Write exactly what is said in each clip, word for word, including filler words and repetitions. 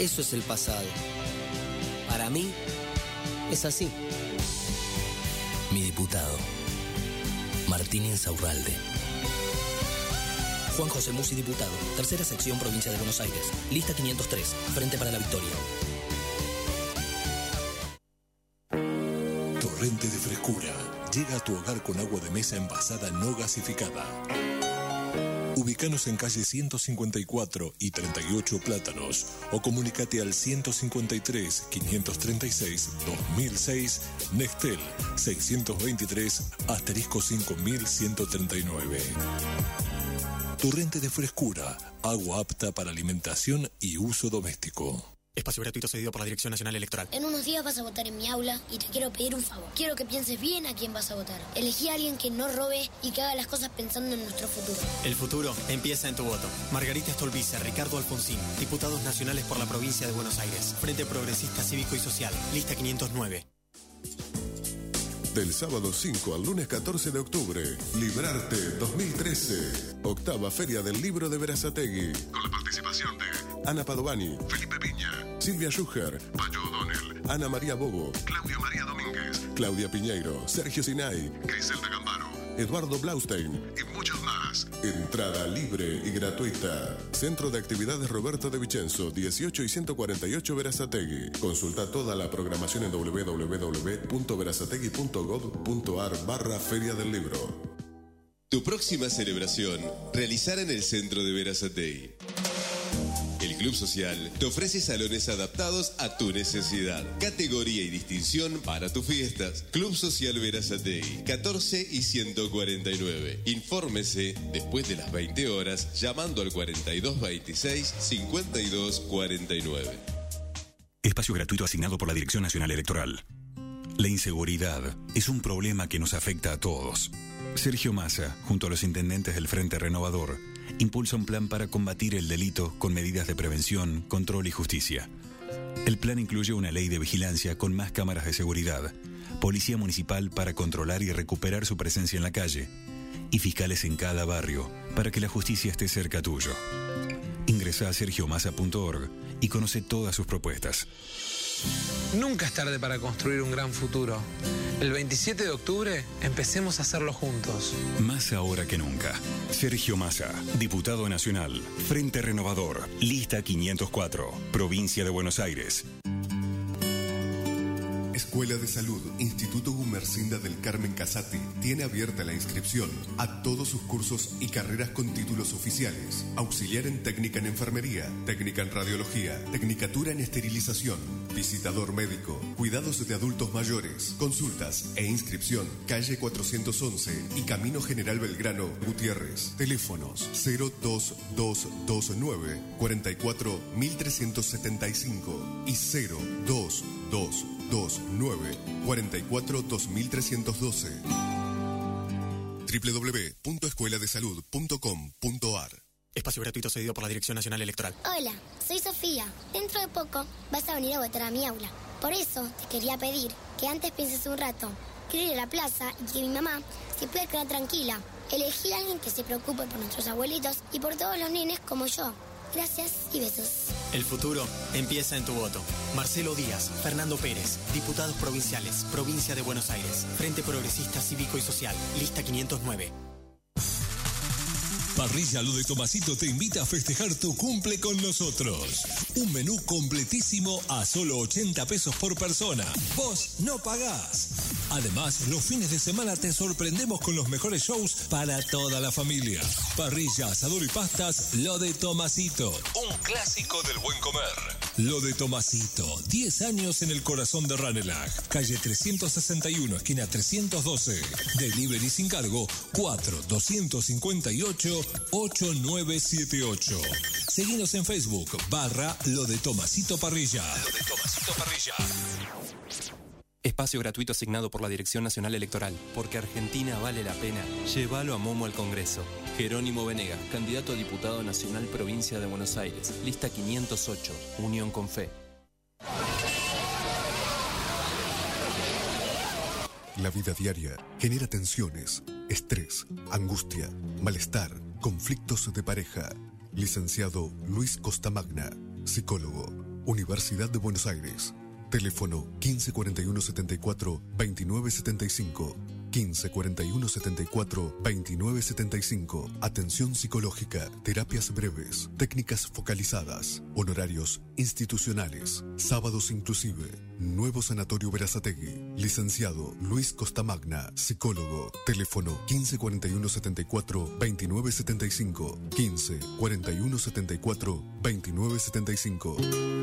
Eso es el pasado. Para mí, es así. Mi diputado, Martín Insaurralde. Juan José Musi, diputado. Tercera sección, Provincia de Buenos Aires. Lista quinientos tres. Frente para la Victoria. Torrente de frescura. Llega a tu hogar con agua de mesa envasada no gasificada. Ubícanos en calle ciento cincuenta y cuatro y treinta y ocho Plátanos o comunicate al ciento cincuenta y tres, quinientos treinta y seis, dos mil seis, Nextel seiscientos veintitrés, asterisco cinco mil ciento treinta y nueve. Torrente de frescura, agua apta para alimentación y uso doméstico. Espacio gratuito cedido por la Dirección Nacional Electoral. En unos días vas a votar en mi aula y te quiero pedir un favor. Quiero que pienses bien a quién vas a votar. Elegí a alguien que no robe y que haga las cosas pensando en nuestro futuro. El futuro empieza en tu voto. Margarita Stolbizer, Ricardo Alfonsín, diputados nacionales por la provincia de Buenos Aires. Frente Progresista Cívico y Social. Lista quinientos nueve. Del sábado cinco al lunes catorce de octubre, Librarte dos mil trece, octava Feria del Libro de Berazategui, con la participación de Ana Padovani, Felipe Piña, Silvia Schuher, Payo O'Donnell, Ana María Bobo, Claudia María Domínguez, Claudia Piñeiro, Sergio Sinay, Griselda Gambaro, Eduardo Blaustein y muchos más. Entrada libre y gratuita. Centro de Actividades Roberto de Vicenzo, dieciocho y ciento cuarenta y ocho Berazategui. Consulta toda la programación en doble u doble u doble u punto berazategui punto gov punto ar barra Feria del Libro. Tu próxima celebración, realizar en el centro de Berazategui. El Club Social te ofrece salones adaptados a tu necesidad, categoría y distinción para tus fiestas. Club Social Berazategui, catorce y ciento cuarenta y nueve. Infórmese después de las veinte horas llamando al cuarenta y dos veintiséis, cincuenta y dos cuarenta y nueve. Espacio gratuito asignado por la Dirección Nacional Electoral. La inseguridad es un problema que nos afecta a todos. Sergio Massa, junto a los intendentes del Frente Renovador, impulsa un plan para combatir el delito con medidas de prevención, control y justicia. El plan incluye una ley de vigilancia con más cámaras de seguridad, policía municipal para controlar y recuperar su presencia en la calle, y fiscales en cada barrio para que la justicia esté cerca tuyo. Ingresa a sergio massa punto org y conoce todas sus propuestas. Nunca es tarde para construir un gran futuro. El veintisiete de octubre, empecemos a hacerlo juntos. Más ahora que nunca. Sergio Massa, diputado nacional, Frente Renovador, lista quinientos cuatro, Provincia de Buenos Aires. Escuela de Salud, Instituto Gumersinda del Carmen Casati, tiene abierta la inscripción a todos sus cursos y carreras con títulos oficiales. Auxiliar en técnica en enfermería, técnica en radiología, tecnicatura en esterilización, visitador médico, cuidados de adultos mayores, consultas e inscripción, calle cuatrocientos once y Camino General Belgrano, Gutiérrez. Teléfonos cero dos dos dos nueve, cuarenta y cuatro, mil trescientos setenta y cinco y cero dos dos dos nueve, cuarenta y cuatro, dos mil trescientos doce. doble u doble u doble u punto escuela de salud punto com punto ar. Espacio gratuito cedido por la Dirección Nacional Electoral. Hola, soy Sofía. Dentro de poco vas a venir a votar a mi aula. Por eso te quería pedir que antes pienses un rato. Quiero ir a la plaza y que mi mamá se pueda quedar tranquila. Elegir a alguien que se preocupe por nuestros abuelitos y por todos los nenes como yo. Gracias y besos. El futuro empieza en tu voto. Marcelo Díaz, Fernando Pérez, diputados provinciales, Provincia de Buenos Aires, Frente Progresista Cívico y Social, lista quinientos nueve. Parrilla Lo de Tomasito te invita a festejar tu cumple con nosotros. Un menú completísimo a solo ochenta pesos por persona. Vos no pagás. Además, los fines de semana te sorprendemos con los mejores shows para toda la familia. Parrilla, asador y pastas, Lo de Tomasito. Un clásico del buen comer. Lo de Tomasito, diez años en el corazón de Ranelagh. Calle trescientos sesenta y uno, esquina trescientos doce. Delivery sin cargo, cuatro dos cinco ocho, ocho nueve siete ocho. Seguinos en Facebook, barra Lo de Tomasito Parrilla. Lo de Tomasito Parrilla. Espacio gratuito asignado por la Dirección Nacional Electoral. Porque Argentina vale la pena. Llévalo a Momo al Congreso. Jerónimo Venegas, candidato a diputado nacional Provincia de Buenos Aires. Lista quinientos ocho. Unión con Fe. La vida diaria genera tensiones, estrés, angustia, malestar, conflictos de pareja. Licenciado Luis Costamagna, psicólogo. Universidad de Buenos Aires. Teléfono quince cuarenta y uno setenta y cuatro veintinueve setenta y cinco. quince cuarenta y uno setenta y cuatro veintinueve setenta y cinco. Atención psicológica, terapias breves, técnicas focalizadas, honorarios institucionales, sábados inclusive. Nuevo Sanatorio Berazategui. Licenciado Luis Costamagna, psicólogo. Teléfono quince cuarenta y uno setenta y cuatro veintinueve setenta y cinco. quince cuarenta y uno setenta y cuatro veintinueve setenta y cinco.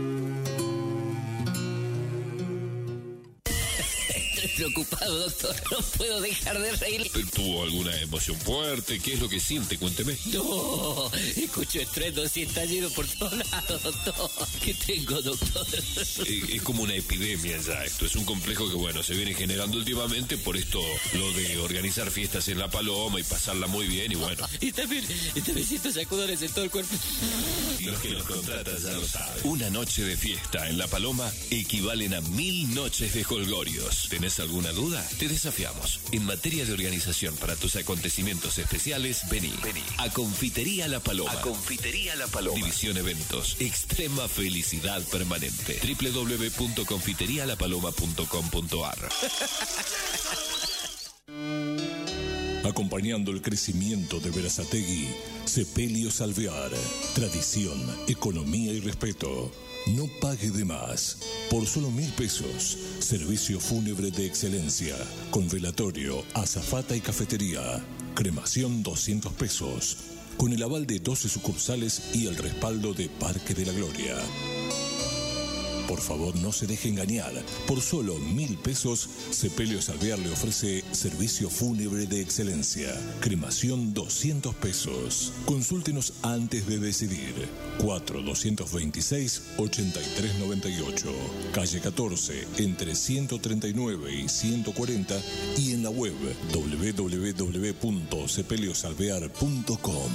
Preocupado, doctor. No puedo dejar de reír. ¿Tuvo alguna emoción fuerte? ¿Qué es lo que siente? Cuénteme. No, escucho estruendos y estallido por todos lados, doctor. ¿Qué tengo, doctor? Es, es como una epidemia ya esto. Es un complejo que, bueno, se viene generando últimamente por esto, lo de organizar fiestas en La Paloma y pasarla muy bien y bueno. Y también, y también siento sacudones en todo el cuerpo. Los que nos contratan ya lo saben. Una noche de fiesta en La Paloma equivalen a mil noches de jolgorios. ¿Tenés alguna duda? Te desafiamos. En materia de organización para tus acontecimientos especiales, vení. Vení. A Confitería La Paloma. A Confitería La Paloma. División Eventos. Extrema felicidad permanente. doble u doble u doble u punto confitería la paloma punto com punto a r. Acompañando el crecimiento de Berazategui, Sepelios Alvear. Tradición, economía y respeto. No pague de más. Por solo mil pesos, servicio fúnebre de excelencia, con velatorio, azafata y cafetería. Cremación doscientos pesos, con el aval de doce sucursales y el respaldo de Parque de la Gloria. Por favor, no se deje engañar. Por solo mil pesos, Sepelios Alvear le ofrece servicio fúnebre de excelencia. Cremación doscientos pesos. Consúltenos antes de decidir. cuatro doscientos veintiséis ochenta y tres noventa y ocho. Calle catorce, entre ciento treinta y nueve y ciento cuarenta. Y en la web doble u doble u doble u punto sepelios alvear punto com.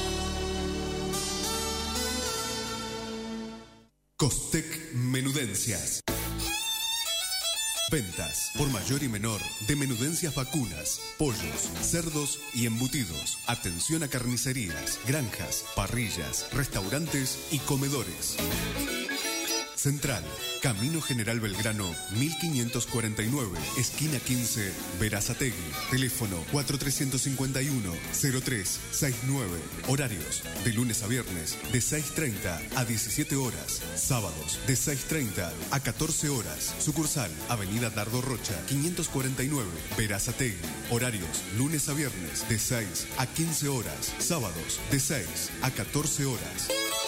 Costec Menudencias. Ventas por mayor y menor de menudencias vacunas, pollos, cerdos y embutidos. Atención a carnicerías, granjas, parrillas, restaurantes y comedores. Central, Camino General Belgrano, mil quinientos cuarenta y nueve, esquina quince, Berazategui. Teléfono cuatro tres cinco uno, cero tres seis nueve. Horarios, de lunes a viernes, de seis treinta a diecisiete horas. Sábados, de seis treinta a catorce horas. Sucursal, Avenida Dardo Rocha, quinientos cuarenta y nueve, Berazategui. Horarios, lunes a viernes, de seis a quince horas. Sábados, de seis a catorce horas.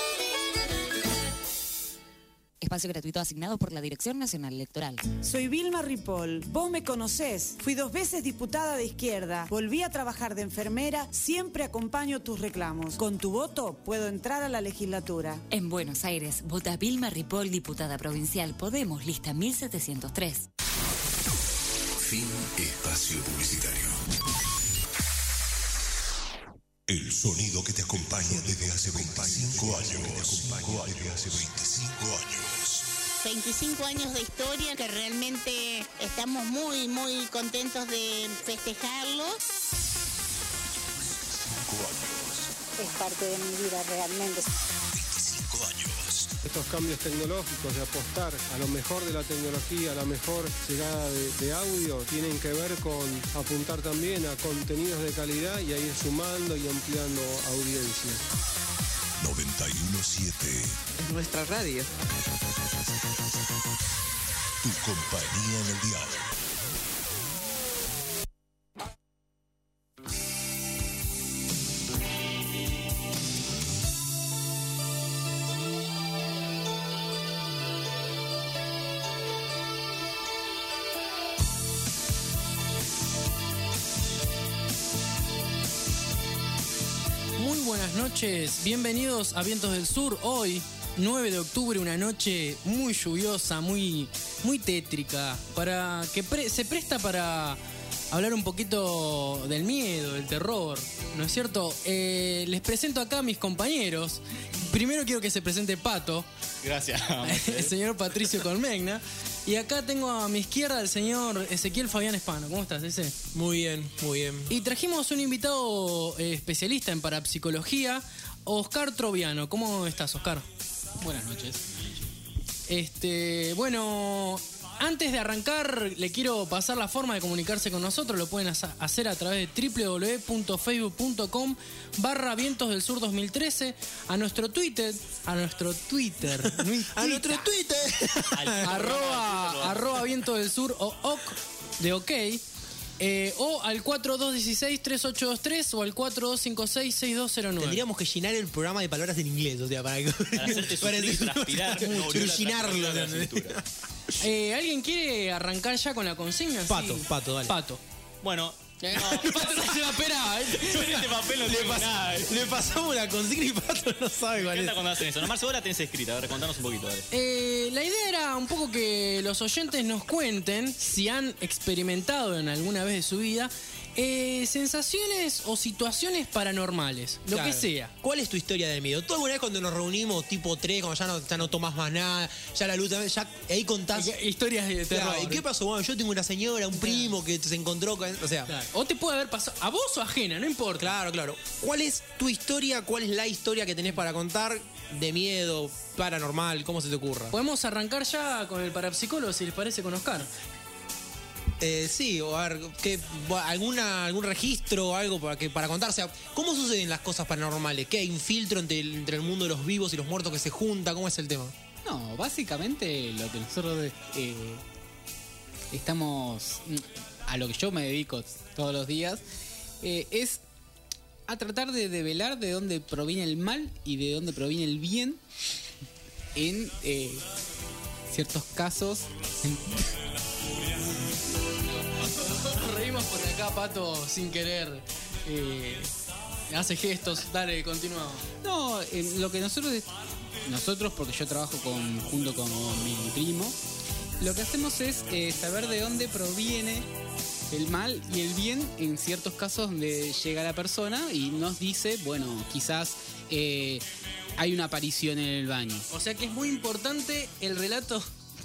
Espacio gratuito asignado por la Dirección Nacional Electoral. Soy Vilma Ripoll. Vos me conocés. Fui dos veces diputada de izquierda. Volví a trabajar de enfermera. Siempre acompaño tus reclamos. Con tu voto puedo entrar a la legislatura. En Buenos Aires, vota Vilma Ripoll, diputada provincial. Podemos, lista mil setecientos tres. Fin espacio publicitario. El sonido que te acompaña desde hace veinticinco años. Desde hace veinticinco años. veinticinco años de historia que realmente estamos muy, muy contentos de festejarlo. veinticinco años. Es parte de mi vida realmente. veinticinco años. Estos cambios tecnológicos de apostar a lo mejor de la tecnología, a la mejor llegada de, de audio, tienen que ver con apuntar también a contenidos de calidad y a ir sumando y ampliando audiencia. noventa y uno punto siete. Es nuestra radio. Tu compañía en el dial. Buenas noches, bienvenidos a Vientos del Sur. Hoy, nueve de octubre, una noche muy lluviosa, muy, muy tétrica, para que pre- se presta para hablar un poquito del miedo, del terror, ¿no es cierto? Eh, les presento acá a mis compañeros. Primero quiero que se presente Pato. Gracias. El señor Patricio Colmegna. Y acá tengo a mi izquierda al señor Ezequiel Fabián Espano. ¿Cómo estás, Eze? Muy bien, muy bien. Y trajimos un invitado eh, especialista en parapsicología, Oscar Troviano. ¿Cómo estás, Oscar? Buenas noches. Este, bueno, antes de arrancar, le quiero pasar la forma de comunicarse con nosotros. Lo pueden hacer a través de w w w punto facebook punto com barra Vientos del Sur dos mil trece. A nuestro Twitter, a nuestro Twitter, a nuestro Twitter, arroba, arroba Vientos del Sur o ok de ok. Eh, o al cuatro dos uno seis, tres ocho dos tres o al cuatro dos cinco seis, seis dos cero nueve. Tendríamos que llenar el programa de palabras en inglés, o sea, para, que, para hacerte sufrir, transpirar, llenarlo. Eh, ¿Alguien quiere arrancar ya con la consigna? Pato, sí. Pato, dale. Pato. Bueno. No, Pato no se la esperaba. Yo en este papel no le, tengo pas nada. Le pasamos la consigna y Pato no sabe cuál es. cuando hacen eso? No, Marce, vos la tenés escrita. A ver, contanos un poquito. Dale. Eh, la idea era un poco que los oyentes nos cuenten si han experimentado en alguna vez de su vida eh, sensaciones o situaciones paranormales, lo claro. que sea. ¿Cuál es tu historia de miedo? ¿Tú alguna vez cuando nos reunimos tipo tres, cuando ya no, ya no tomás más nada, ya la luz, ya ahí contás historias de terror? Claro, ¿y qué pasó? Bueno, yo tengo una señora, un primo que se encontró con, o sea, claro. O te puede haber pasado a vos o ajena, no importa. Claro, claro. ¿Cuál es tu historia? ¿Cuál es la historia que tenés para contar de miedo, paranormal? ¿Cómo se te ocurra? Podemos arrancar ya con el parapsicólogo, si les parece, con Oscar. Eh, sí, o a ver, ¿qué, alguna, algún registro o algo para, que, para contar. O sea, ¿cómo suceden las cosas paranormales? ¿Qué hay un filtro entre el, entre el mundo de los vivos y los muertos que se junta? ¿Cómo es el tema? No, básicamente lo que nosotros eh, estamos, a lo que yo me dedico todos los días, eh, es a tratar de develar de dónde proviene el mal y de dónde proviene el bien en eh, ciertos casos. Reímos porque acá Pato, sin querer, eh, hace gestos. Dale, continúa. No, eh, lo que nosotros, nosotros, porque yo trabajo con, junto con mi primo, lo que hacemos es eh, saber de dónde proviene el mal y el bien en ciertos casos donde llega la persona y nos dice, bueno, quizás eh, hay una aparición en el baño. O sea que es muy importante el relato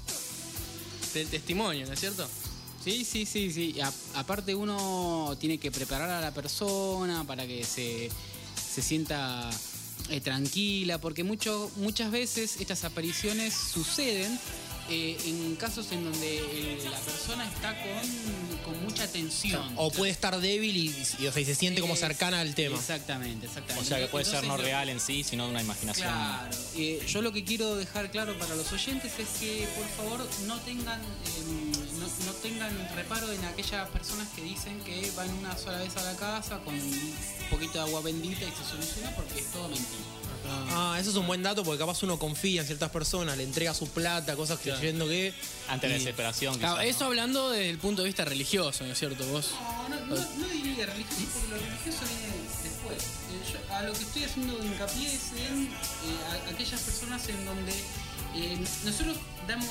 del testimonio, ¿no es cierto? Sí, sí, sí, sí. A, aparte uno tiene que preparar a la persona para que se, se sienta eh, tranquila, porque mucho, muchas veces estas apariciones suceden eh, en casos en donde eh, la persona está con, con mucha tensión. O puede estar débil y, y, o sea, y se siente como cercana al tema. Exactamente, exactamente. O sea que puede Entonces, ser no lo, real en sí, sino una imaginación. Claro. Eh, yo lo que quiero dejar claro para los oyentes es que por favor no tengan eh, no, no tengan reparo en aquellas personas que dicen que van una sola vez a la casa con un poquito de agua bendita y se soluciona, porque es todo mentira. Ah, eso es un buen dato porque capaz uno confía en ciertas personas, le entrega su plata, cosas claro. creyendo que... Ante la desesperación. Claro, quizás, eso ¿no? hablando desde el punto de vista religioso, ¿no es cierto? Vos. No, no, no, no diría religioso, porque lo religioso viene después. Eh, yo, a lo que estoy haciendo hincapié es en eh, a, aquellas personas en donde eh, nosotros damos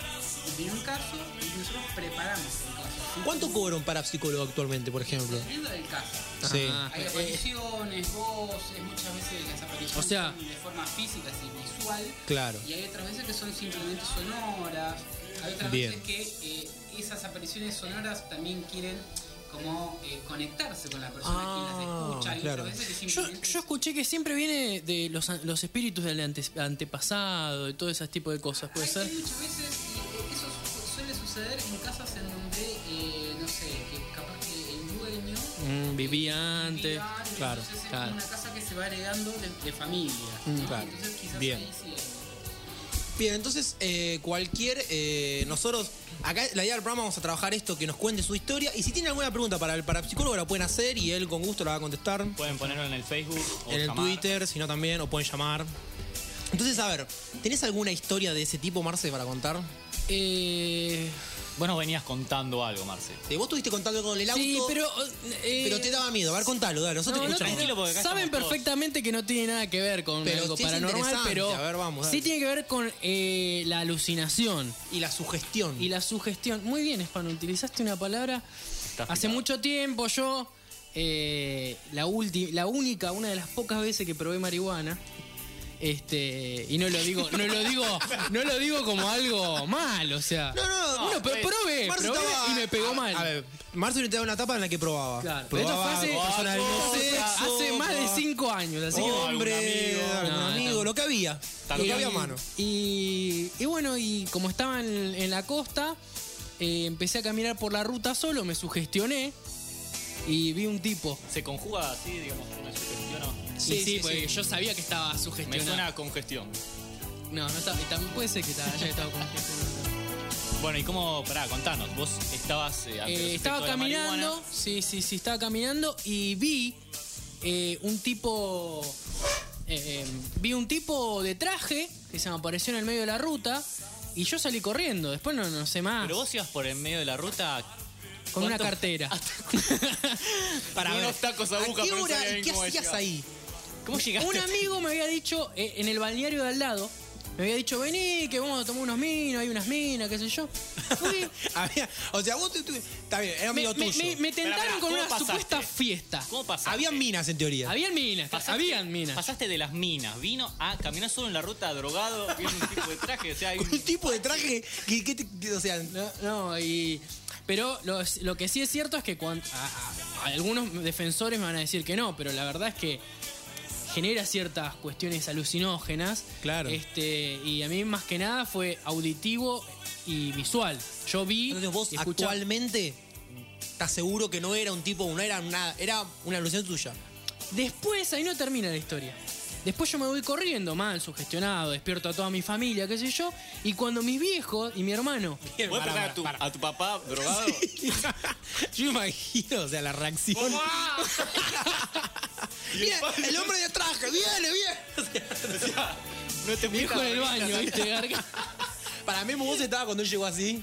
de un caso y nosotros preparamos el caso. ¿Sí? ¿Cuánto cobra un parapsicólogo actualmente, por ejemplo? Dependiendo del caso. Sí. Ah, hay apariciones, voces, muchas veces las apariciones o sea, son de forma física, y visual. Claro. Y hay otras veces que son simplemente sonoras. Hay otras Bien. veces que eh, esas apariciones sonoras también quieren como eh, conectarse con la persona ah, que las escucha. Y claro. otras veces que yo, simplemente... yo escuché que siempre viene de los, los espíritus del ante, antepasado, de todo ese tipo de cosas, ¿puede hay, ser? Hay muchas veces, eh, eso su, suele suceder en casas en donde, eh, no sé, que capaz que el dueño mm, vivía antes, vivía antes, claro, entonces claro. es una casa que se va heredando de, de familia, mm, ¿no? claro. Entonces quizás Bien. ahí sí hay. Bien, entonces eh, cualquier... Eh, nosotros, acá la idea del programa vamos a trabajar esto, que nos cuente su historia. Y si tienen alguna pregunta para el parapsicólogo la pueden hacer y él con gusto la va a contestar. Pueden ponerlo en el Facebook o en el llamar. Twitter, si no también, o pueden llamar. Entonces, a ver, ¿tenés alguna historia de ese tipo, Marce, para contar? Eh... Vos nos venías contando algo, Marce. Sí, vos estuviste contando con el auto. Sí, pero... Eh, pero te daba miedo. A ver, contalo, dale. Nosotros no, te escuchamos. No, Tranquilo, porque acá saben estamos perfectamente todos. que no tiene nada que ver con pero algo sí es paranormal, pero a ver, vamos, sí tiene que ver con eh, la alucinación. Y la sugestión. Y la sugestión. Muy bien, Espano, utilizaste una palabra. Está Hace picado. mucho tiempo yo, eh, la, ulti, la única, una de las pocas veces que probé marihuana, este, y no lo digo, no lo digo, no lo digo como algo mal, o sea. No, no, no. Bueno, pero probé, Marce probé estaba- y me pegó a, mal. A ver, Marce te daba una etapa en la que probaba. Claro, pero esto Probaba fue hace, con personas del mismo hace- sexo, hace más de probaba- cinco años, así que Hombre, algún amigo. algún No, amigo, no. lo que había. Lo que había a mano. Y, y y bueno, y como estaba en, en la costa, eh, empecé a caminar por la ruta solo, me sugestioné y vi un tipo. ¿Se conjuga así, digamos, me sugestiono? Sí, sí, sí, porque sí. Yo sabía que estaba sugestionado. Me suena a congestión. No, no estaba, también puede ser que estaba, haya estado congestionado. Bueno, ¿y cómo? Pará, contanos. Vos estabas... Eh, eh, estaba caminando, sí, sí, sí, estaba caminando y vi eh, un tipo... Eh, vi un tipo de traje que se me apareció en el medio de la ruta y yo salí corriendo. Después no, no sé más. Pero vos ibas por el medio de la ruta... Con una cartera. Para ver. Unos tacos a aguja, pero no sabía bien ¿Qué cómo hacías llegar. ahí? ¿Cómo llegaste? Un amigo me había dicho, eh, en el balneario de al lado, me había dicho, vení, que vamos a tomar unos minos, hay unas minas, qué sé yo. Fui. Había, o sea, vos... Tú, tú, está bien, era amigo me, tuyo. Me, me tentaron Esperá, esperá, con ¿cómo una pasaste? supuesta fiesta. ¿Cómo pasaste? Habían minas, en teoría. Habían minas, Pasaste, habían minas. Pasaste de las minas, vino a caminar solo en la ruta drogado, viendo un tipo de traje, o sea, hay Con un tipo de traje que, que, que- o sea, No, no, y... Pero lo, lo que sí es cierto es que cuando, a, a- a algunos defensores me van a decir que no, pero la verdad es que genera ciertas cuestiones alucinógenas. Claro. Este, y a mí más que nada fue auditivo y visual. Yo vi... entonces vos y escuchaba- actualmente estás seguro que no era un tipo, no era nada, era una alusión tuya. Después, ahí no termina la historia. Después yo me voy corriendo, mal, sugestionado, despierto a toda mi familia, qué sé yo. Y cuando mis viejos y mi hermano... ¿Puedes Para, preguntar a tu, para. a tu papá drogado? Yo imagino, o sea, la reacción. Mira, el hombre de traje, viene, viene. O sea, no te Viejo en el baño, ¿viste? Garga? Para mí, vos estaba cuando él llegó así.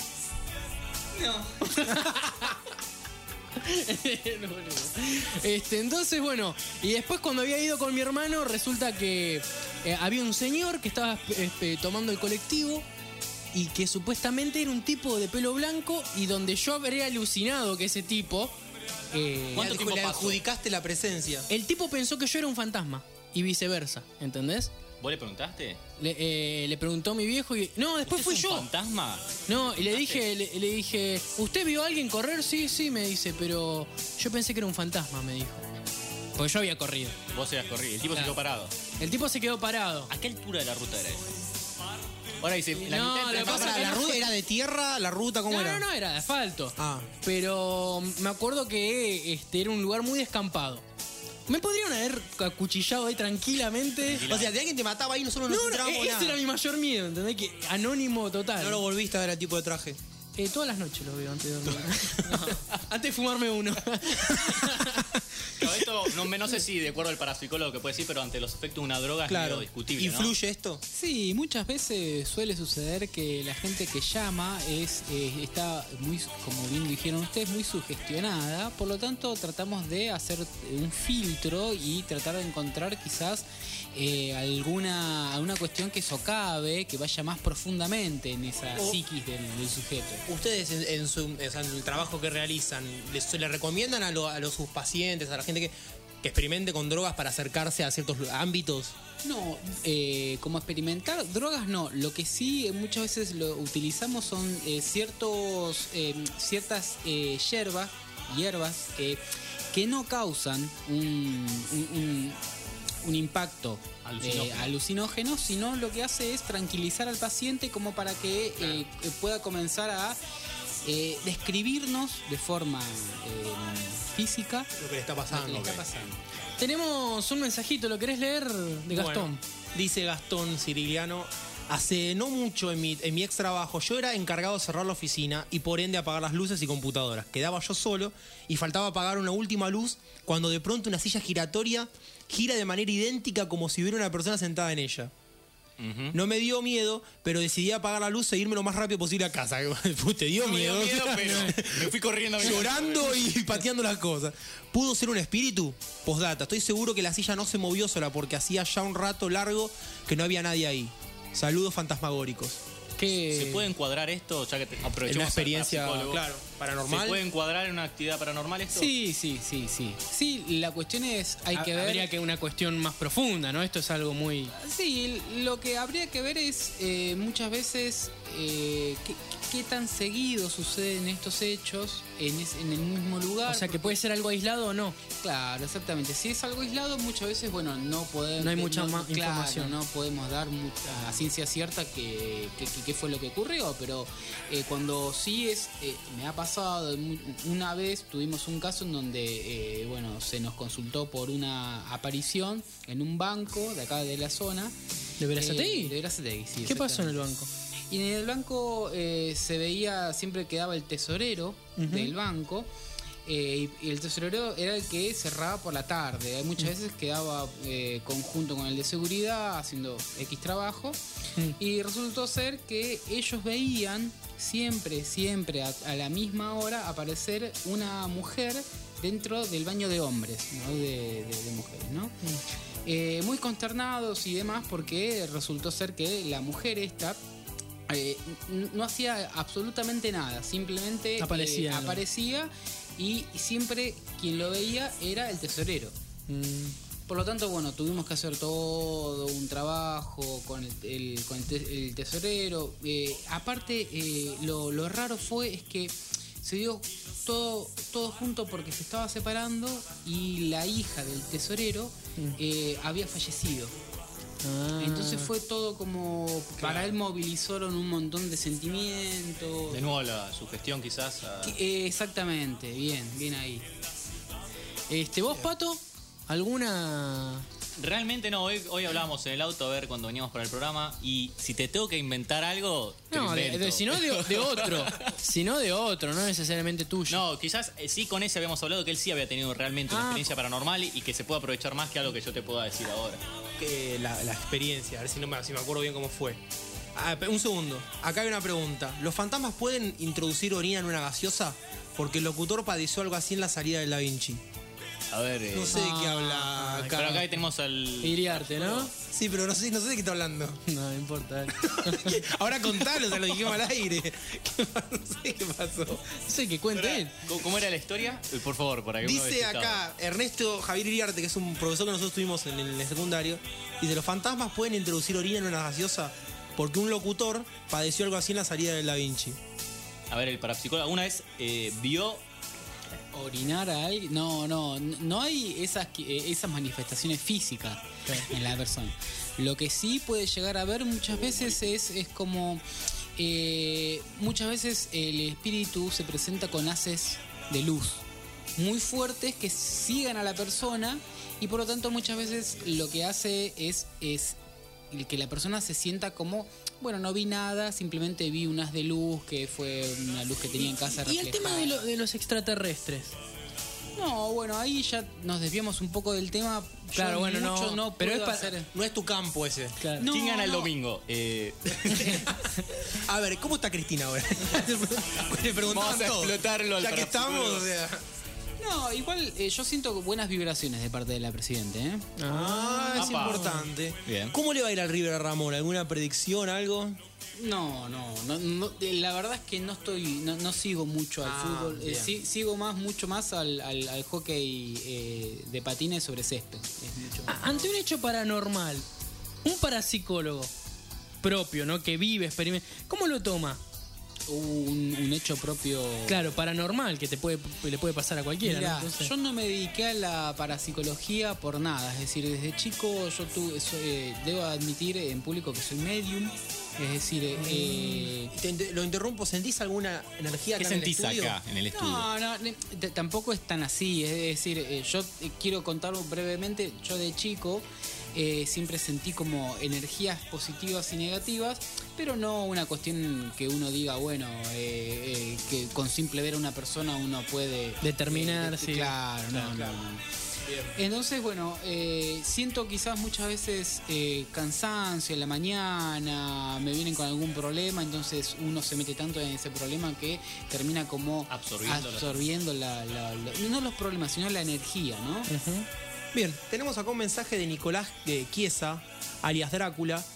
No, no. Este, entonces, bueno, y después cuando había ido con mi hermano, resulta que eh, había un señor que estaba este, tomando el colectivo y que supuestamente era un tipo de pelo blanco y donde yo habría alucinado que ese tipo... eh, ¿Cuánto Le tiempo le pasó? adjudicaste la presencia. el tipo pensó que yo era un fantasma y viceversa, ¿entendés? ¿Vos le preguntaste? Le, eh, le preguntó a mi viejo y... No, después fui ¿Usted es yo. un fantasma? No, y le dije, le, le dije, ¿usted vio a alguien correr? Sí, sí, me dice, pero yo pensé que era un fantasma, me dijo. Porque yo había corrido. Vos eras corrido, el tipo se Claro. quedó parado. El tipo se quedó parado. ¿A qué altura de la ruta era eso? Ahora dice, la No, mitad lo entre que pasa Pará, es que ¿la no ruta fue- era de tierra? ¿La ruta cómo No, era? no, no, era de asfalto. Ah. Pero me acuerdo que este era un lugar muy descampado. Me podrían haber acuchillado ahí tranquilamente. O sea, de alguien te mataba ahí, nosotros no, No, no, encontrábamos ese nada. era mi mayor miedo, ¿entendés? Que anónimo total. No lo volviste a ver al tipo de traje. Eh, todas las noches lo veo antes de dormir. No, antes de fumarme uno. Claro, esto no, no sé si de acuerdo al parapsicólogo que puede decir, pero ante los efectos de una droga es Claro. medio discutible, ¿no? ¿Influye esto? Sí, muchas veces suele suceder que la gente que llama es eh, está muy, como bien dijeron ustedes, muy sugestionada. Por lo tanto, tratamos de hacer un filtro y tratar de encontrar quizás eh, alguna, alguna cuestión que socave, que vaya más profundamente en esa O- psiquis del, del sujeto. Ustedes en, en su, o sea, en el trabajo que realizan, ¿les, se le recomiendan a, lo- a los sus pacientes, a la gente que, que experimente con drogas para acercarse a ciertos ámbitos? No, eh, como experimentar drogas no. Lo que sí eh, muchas veces lo utilizamos son eh, ciertos eh, ciertas eh, hierbas, hierbas que, que no causan un, un, un- un impacto Alucinógeno. eh, alucinógeno, sino lo que hace es tranquilizar al paciente como para que eh, eh, pueda comenzar a eh, describirnos de forma eh, física Lo que le está pasando. lo que le está Ok. pasando. Tenemos un mensajito, ¿lo querés leer? De Gastón. Bueno, dice Gastón Ciriliano, hace no mucho en mi, en mi ex trabajo yo era encargado de cerrar la oficina y por ende apagar las luces y computadoras. Quedaba yo solo y faltaba apagar una última luz cuando de pronto una silla giratoria gira de manera idéntica como si hubiera una persona sentada en ella. Ujú. No me dio miedo, pero decidí apagar la luz e irme lo más rápido posible a casa. Te dio No me dio miedo. miedo, pero me fui corriendo a mi casa. Llorando y pateando las cosas. ¿Pudo ser un espíritu? Postdata, estoy seguro que la silla no se movió sola porque hacía ya un rato largo que no había nadie ahí. Saludos fantasmagóricos. ¿Se puede encuadrar esto, ya que te, aprovechamos una experiencia, al psicólogo? claro, paranormal? ¿Se puede encuadrar en una actividad paranormal esto? Sí, sí, sí, sí. Sí, la cuestión es, hay Ha- que ver... Habría que una cuestión más profunda, ¿no? Esto es algo muy... Sí, lo que habría que ver es eh, muchas veces eh, qué, qué tan seguido suceden estos hechos en, es- en el mismo lugar. O sea, que puede ser algo aislado o no. Claro, exactamente. Si es algo aislado, muchas veces, bueno, no podemos... No hay mucha más claro, información. no podemos dar mucha, a ciencia cierta que, que, que- qué fue lo que ocurrió, pero eh, cuando sí es... eh, me ha pasado, mu- una vez tuvimos un caso en donde, eh, bueno, se nos consultó por una aparición en un banco de acá de la zona. ¿De Berazategui? Eh, de Berazategui, sí. ¿Qué pasó en el exactamente. banco? Y en el banco eh, se veía, siempre quedaba el tesorero Ujú. del banco. eh, y, y el tesorero era el que cerraba por la tarde. Hay muchas veces quedaba eh, conjunto con el de seguridad haciendo X trabajo. Y resultó ser que ellos veían siempre, siempre a, a la misma hora aparecer una mujer dentro del baño de hombres, no de, de- de mujeres, ¿no? Eh, muy consternados y demás porque resultó ser que la mujer esta eh, n- no hacía absolutamente nada, simplemente eh, Aparecía, ¿no? aparecía y siempre quien lo veía era el tesorero. Por lo tanto, bueno, tuvimos que hacer todo un trabajo con el, el- con el te- el tesorero. Eh, aparte, eh, lo, lo raro fue es que se dio todo, todo junto porque se estaba separando y la hija del tesorero eh, había fallecido. Ah. Entonces fue todo como... Para él movilizaron un montón de sentimientos. De nuevo la sugestión quizás. a- Que- eh, exactamente, bien, bien ahí. Este, ¿vos, Pato? ¿Alguna...? Realmente no, hoy, hoy hablábamos en el auto a ver cuando veníamos para el programa y si te tengo que inventar algo, te lo No, de, invento. de- si no de, de otro. Si no de otro, no necesariamente tuyo. No, quizás eh, sí con ese habíamos hablado que él sí había tenido realmente una Ah, experiencia paranormal y, y que se puede aprovechar más que algo que yo te pueda decir ahora. Que la, la experiencia, a ver si, no me, si me acuerdo bien cómo fue. Ah, pe- un segundo, acá hay una pregunta. ¿Los fantasmas pueden introducir orina en una gaseosa? Porque el locutor padeció algo así en la salida del Da Vinci. A ver. eh, No sé de qué habla acá. Pero acá ahí tenemos al. Iriarte, ¿no? Sí, pero no sé, no sé de qué está hablando. No, no importa. Ahora contalo, se lo dijimos al aire. No sé qué pasó. No sé, que cuente él. ¿Cómo- ¿Cómo era la historia? Eh, Por favor, para que uno Dice vea si estaba. acá Ernesto Javier Iriarte, que es un profesor que nosotros tuvimos en el, en el secundario, dice, los fantasmas pueden introducir orina en una gaseosa porque un locutor padeció algo así en la salida del Da Vinci. A ver, el parapsicólogo alguna vez eh, vio. Orinar a alguien. No, no, no hay esas, qui- eh, esas manifestaciones físicas en la persona. Lo que sí puede llegar a ver muchas veces es, es como. eh, muchas veces el espíritu se presenta con haces de luz muy fuertes que sigan a la persona y por lo tanto muchas veces lo que hace es, es el que la persona se sienta como. Bueno, no vi nada, simplemente vi un haz de luz que fue una luz que tenía en casa. ¿Y el tema de, lo- de los extraterrestres? No, bueno, ahí ya nos desviamos un poco del tema. Claro, Yo bueno, mucho no, no pero puedo es pa- hacer- No es tu campo ese. Claro. No, ¿Quién gana el no. domingo? Eh, A ver, ¿cómo está Cristina ahora? Le preguntaban Vamos a todo. explotarlo al Ya que parapsicólogo. estamos, o sea. No, igual eh, yo siento buenas vibraciones de parte de la Presidente, ¿eh? Ah, es Apa. importante. Bien. ¿Cómo le va a ir al River a Ramón? ¿Alguna predicción, algo? No, no, no, no, eh, la verdad es que no estoy, no, no sigo mucho al Ah, fútbol, eh, bien. sí- sigo más, mucho más al, al- al hockey eh, de patines sobre césped. Es mucho más. A- Ante un hecho paranormal, un parapsicólogo propio, ¿no? Que vive, experimenta. ¿Cómo lo toma? Un, un hecho propio. Claro, paranormal, que te puede, le puede pasar a cualquiera, Mirá, ¿no? Entonces- yo no me dediqué a la parapsicología por nada, es decir, desde chico yo tuve, soy- eh, debo admitir en público que soy medium, es decir, eh, Te inter- lo interrumpo, ¿sentís alguna energía ¿Qué acá en el sentís estudio? acá en el estudio? no, no, ne- t- tampoco es tan así, es decir, eh, yo eh, quiero contar brevemente, yo de chico eh, siempre sentí como energías positivas y negativas, pero no una cuestión que uno diga, bueno, eh, eh, que con simple ver a una persona uno puede Determinar, eh, de- sí. Claro, no, Claro, no, no. Entonces, bueno, eh, siento quizás muchas veces eh, cansancio en la mañana, me vienen con algún problema, entonces uno se mete tanto en ese problema que termina como Absorbiendo la- absorbiendo la, la- la- no los problemas, sino la energía, ¿no? Bien, tenemos acá un mensaje de Nicolás de Chiesa, alias Drácula,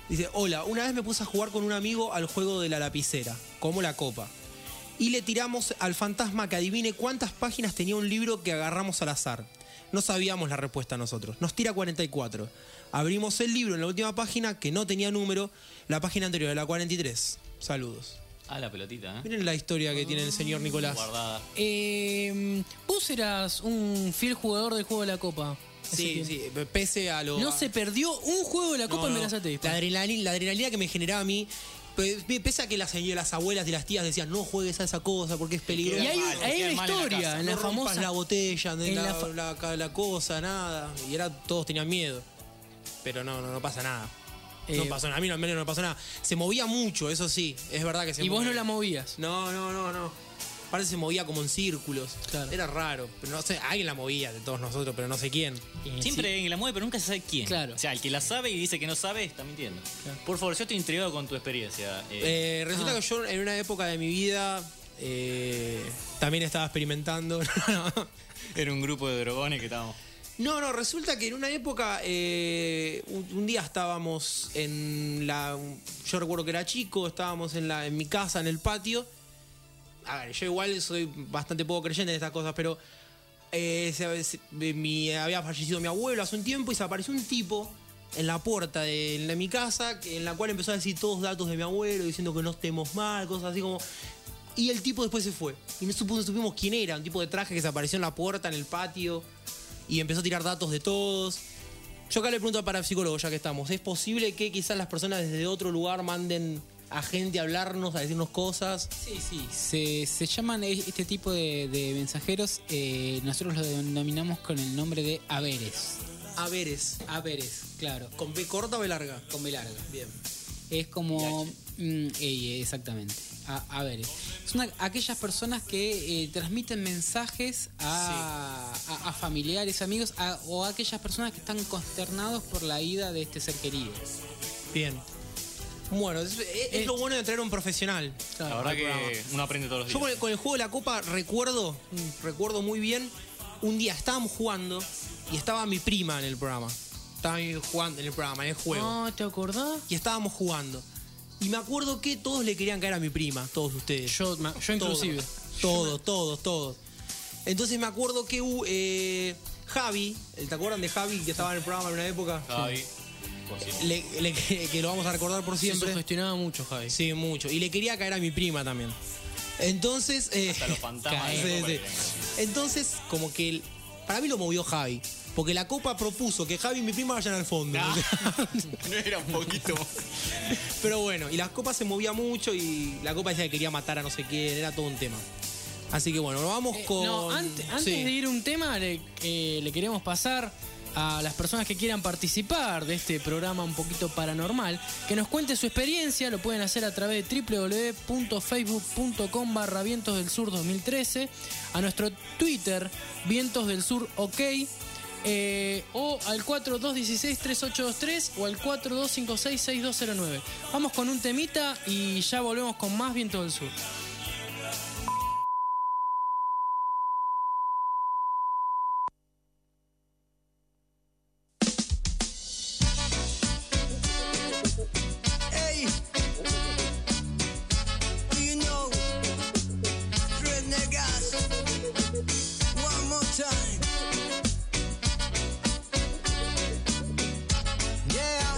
Dice, hola, una vez me puse a jugar con un amigo al juego de la lapicera, como la copa. Y le tiramos al fantasma que adivine cuántas páginas tenía un libro que agarramos al azar. No sabíamos la respuesta nosotros. Nos tira cuarenta y cuatro. Abrimos el libro en la última página, que no tenía número. La página anterior era la cuarenta y tres. Saludos. Ah, la pelotita, ¿eh? Miren la historia que tiene el señor Nicolás. Guardada. Eh, vos eras un fiel jugador del juego de la Copa. Sí, sí, pese a lo... No se perdió un juego de la Copa No, en no. Berazategui. La adrenalina, la adrenalina que me generaba a mí, pe- pese a que las señoras, las abuelas y las tías decían, no juegues a esa cosa porque es peligroso. Y hay, Mal, hay queda una mal historia, casa. en la No rompas famosa... la botella, de en la, la fa- la, la- la cosa, nada. Y era, todos tenían miedo. Pero no, no, no pasa nada. No Eh, pasó nada, a mí no, al menos no pasó nada. Se movía mucho, eso sí, es verdad que se Y vos movía. no la movías. No, no, no, no. Parece que se movía como en círculos. Era raro. Pero no sé, alguien la movía de todos nosotros, pero no sé quién. Siempre alguien la mueve, pero nunca se sabe quién. Claro. O sea, el que la sabe y dice que no sabe, está mintiendo. Por favor, yo estoy intrigado con tu experiencia. Eh, resulta que yo en una época de mi vida eh, también estaba experimentando. Era un grupo de drogones que estábamos... No, no, resulta que en una época, eh, un, un día estábamos en la... Yo recuerdo que era chico, estábamos en, la, en mi casa, en el patio. A ver, yo igual soy bastante poco creyente en estas cosas, pero eh, se- se- mi, había fallecido mi abuelo hace un tiempo y se apareció un tipo en la puerta de, de mi casa, que- en la cual empezó a decir todos datos de mi abuelo, diciendo que no estemos mal, cosas así como... Y el tipo después se fue. Y no supo- no supimos quién era, un tipo de traje que se apareció en la puerta, en el patio, y empezó a tirar datos de todos. Yo acá le pregunto para psicólogo, ya que estamos, ¿es posible que quizás las personas desde otro lugar manden a gente a hablarnos, a decirnos cosas? Sí, sí, se, se llaman este tipo de, de mensajeros, eh, nosotros lo denominamos con el nombre de haberes. Haberes. Haberes, claro. ¿Con B corta o B larga? Con B larga. Bien. Es como... mm, eh, exactamente. A, haberes. Son a- aquellas personas que eh, transmiten mensajes a, a- a familiares, amigos, a- o a aquellas personas que están consternados por la ida de este ser querido. Bien. Bueno, es, es- es lo bueno de traer a un profesional. La verdad al programa. que uno aprende todos los días. Yo con el, con el juego de la copa recuerdo, mm, recuerdo muy bien, un día estábamos jugando y estaba mi prima en el programa. Estaba mi- jugando en el programa, en el juego. Ah, ¿te acordás? Y estábamos jugando. Y me acuerdo que todos le querían caer a mi prima, todos ustedes. Yo, yo inclusive. Todos, todos, todos. Entonces me acuerdo que uh, eh, Javi, ¿te acuerdan de Javi que estaba en el programa en una época? Javi. Le- le- que, que lo vamos a recordar por siempre. Se gestionaba mucho, Javi. Sí, mucho. Y le quería caer a mi prima también. Entonces. Eh, Hasta los fantasmas. sí, sí. Entonces, como que el- para mí lo movió Javi. Porque la copa propuso que Javi y mi prima vayan al fondo. No era un poquito. Pero bueno, y la copa se movía mucho y la copa decía que quería matar a no sé quién, era todo un tema. Así que bueno, nos vamos con. No, antes, antes Sí. de ir a un tema, le, eh, le queremos pasar a las personas que quieran participar de este programa un poquito paranormal, que nos cuente su experiencia. Lo pueden hacer a través de doble u doble u doble u punto facebook punto com barra vientos del sur dos mil trece, a nuestro Twitter, vientos del sur ok, eh, o al cuatro dos uno seis tres ocho dos tres o al cuatro dos cinco seis seis dos cero nueve. Vamos con un temita y ya volvemos con más Vientos del Sur. Hey, do you know Renegas? One more time. Yeah.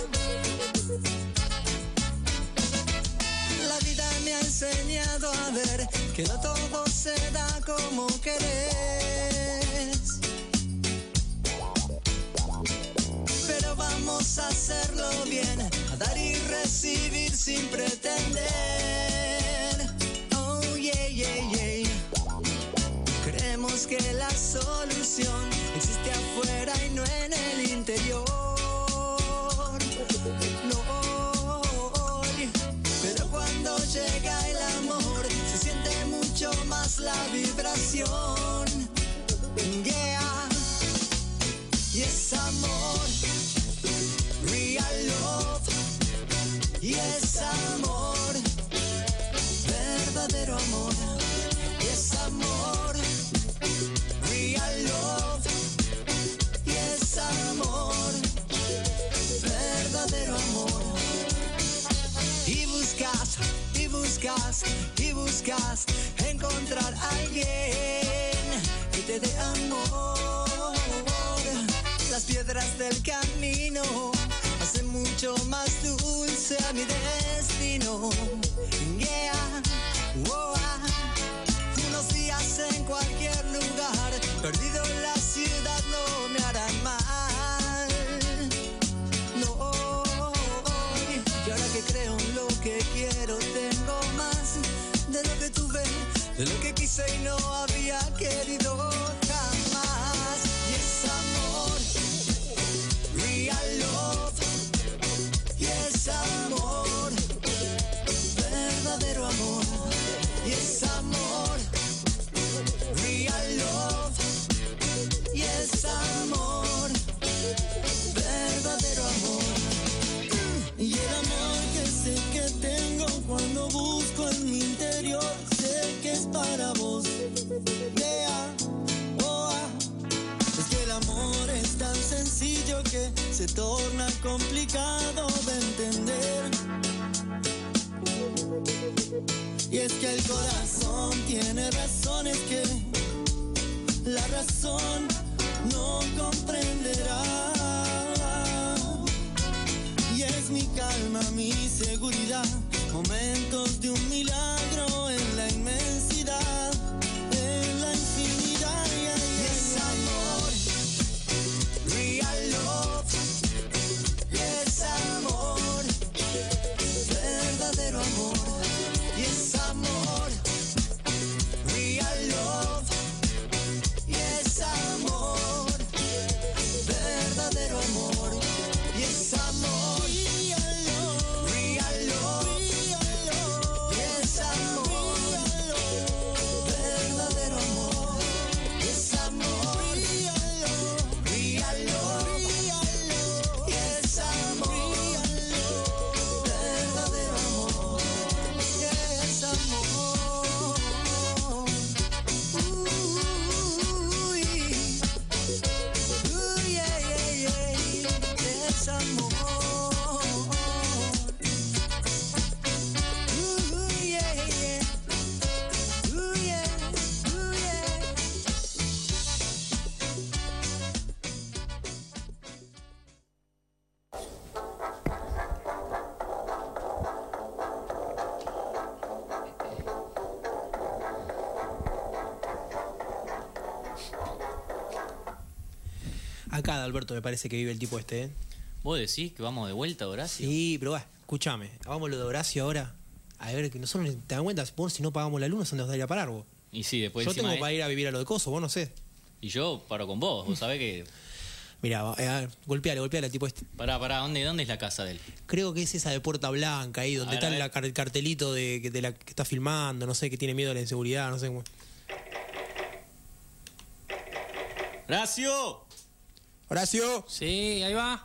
La vida me ha enseñado a ver que no todo se da como querés. Pero vamos a hacerlo bien, a dar y recibir sin pretender. Oh, yeah, yeah, yeah. Creemos que la solución existe afuera y no en el interior. No, pero cuando llega el amor se siente mucho más la vibración. Yeah, y es amor. Real love, y es amor, verdadero amor, y es amor, real love, y es amor, verdadero amor. buscas, y buscas, y buscas encontrar a alguien que te dé amor. Las piedras del camino hacen mucho más dulce a mi destino. Yeah, wow. Unos días en cualquier lugar, perdido en la ciudad, no me harán mal. No, y ahora que creo en lo que quiero, tengo más de lo que tuve, de lo que quise y no había querido jamás. Y es amor, real love. Y es amor, verdadero amor. Y es amor, real love. Y es amor, verdadero amor. Y el amor que sé que tengo cuando busco en mi interior, sé que es para vos. Vea, oh, ah. Es que el amor es tan sencillo que se torna complicado de entender. Y es que el corazón tiene razones que la razón no comprenderá. Y es mi calma, mi seguridad, momentos de un milagro en la inmensidad, en la infinidad. Y es amor, real love. Y es amor, verdadero amor. Y es amor, real love. Y es amor, verdadero amor. Y es amor, real love. Real love. Y es amor, verdadero amor. Y es amor, real love. Y es amor, verdadero amor. Y es amor. Uy, uy, yeah, yeah, yeah. Es amor. Uy, yeah, yeah. Uy, yeah, uy, yeah. Acá, Alberto, me parece que vive el tipo este, ¿eh? ¿Vos decís que vamos de vuelta, Horacio? Sí, pero va, escúchame. Hagámoslo de Horacio ahora. A ver, que nosotros te das cuenta, vos, si no pagamos la luna, ¿dónde nos daría a parar vos? Y sí, después Yo encima tengo de- para ir a vivir a lo de Coso, vos no sé. Y yo paro con vos, vos sabés que... Mirá, eh, a ver, golpeale, golpeale al tipo este. Pará, pará, ¿dónde, ¿dónde es la casa de él? Creo que es esa de Puerta Blanca, ahí donde A ver, está a ver. la car- el cartelito de, de la que está filmando, no sé, que tiene miedo a la inseguridad, no sé cómo. ¡Horacio! ¡Horacio! Sí, ahí va.